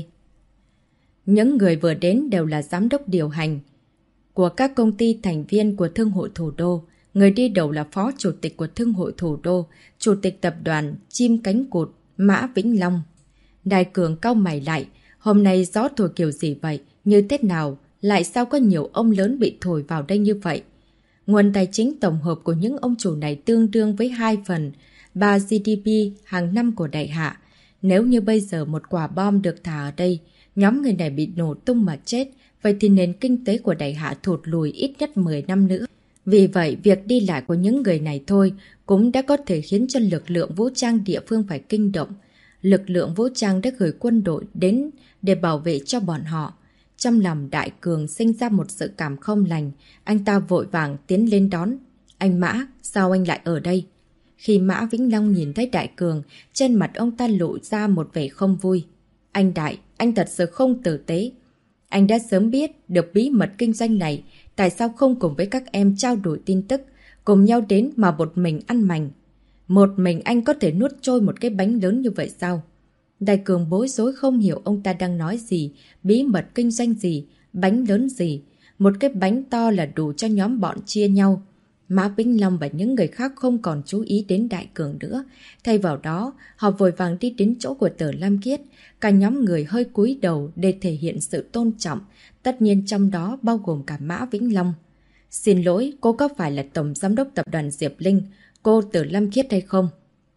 Những người vừa đến đều là giám đốc điều hành của các công ty thành viên của Thương hội Thủ đô. Người đi đầu là phó chủ tịch của Thương hội Thủ đô, chủ tịch tập đoàn Chim Cánh Cụt Mã Vĩnh Long. Đại Cường cau mày lại. Hôm nay gió thổi kiểu gì vậy? Như thế nào? Lại sao có nhiều ông lớn bị thổi vào đây như vậy? Nguồn tài chính tổng hợp của những ông chủ này tương đương với 2/3 GDP hàng năm của Đại Hạ. Nếu như bây giờ một quả bom được thả ở đây, nhóm người này bị nổ tung mà chết, vậy thì nền kinh tế của Đại Hạ thụt lùi ít nhất 10 năm nữa. Vì vậy, việc đi lại của những người này thôi cũng đã có thể khiến cho lực lượng vũ trang địa phương phải kinh động. Lực lượng vũ trang đã gửi quân đội đến để bảo vệ cho bọn họ. Trong lòng Đại Cường sinh ra một sự cảm không lành, anh ta vội vàng tiến lên đón. Anh Mã, sao anh lại ở đây? Khi Mã Vĩnh Long nhìn thấy Đại Cường, trên mặt ông ta lộ ra một vẻ không vui. Anh Đại, anh thật sự không tử tế. Anh đã sớm biết được bí mật kinh doanh này, tại sao không cùng với các em trao đổi tin tức, cùng nhau đến mà một mình ăn mành? Một mình anh có thể nuốt trôi một cái bánh lớn như vậy sao? Đại Cường bối rối không hiểu ông ta đang nói gì, bí mật kinh doanh gì, bánh lớn gì. Một cái bánh to là đủ cho nhóm bọn chia nhau. Mã Vĩnh Long và những người khác không còn chú ý đến Đại Cường nữa. Thay vào đó, họ vội vàng đi đến chỗ của Tử Lam Khiết. Cả nhóm người hơi cúi đầu để thể hiện sự tôn trọng, tất nhiên trong đó bao gồm cả Mã Vĩnh Long. Xin lỗi, cô có phải là Tổng Giám đốc Tập đoàn Diệp Linh, cô Tử Lam Khiết hay không?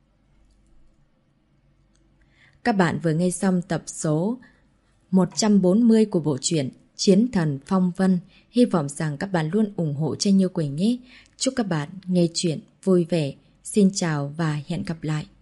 Các bạn vừa nghe xong tập số 140 của bộ truyện Chiến Thần Phong Vân. Hy vọng rằng các bạn luôn ủng hộ cho Như Quỳnh nhé. Chúc các bạn nghe chuyện vui vẻ. Xin chào và hẹn gặp lại.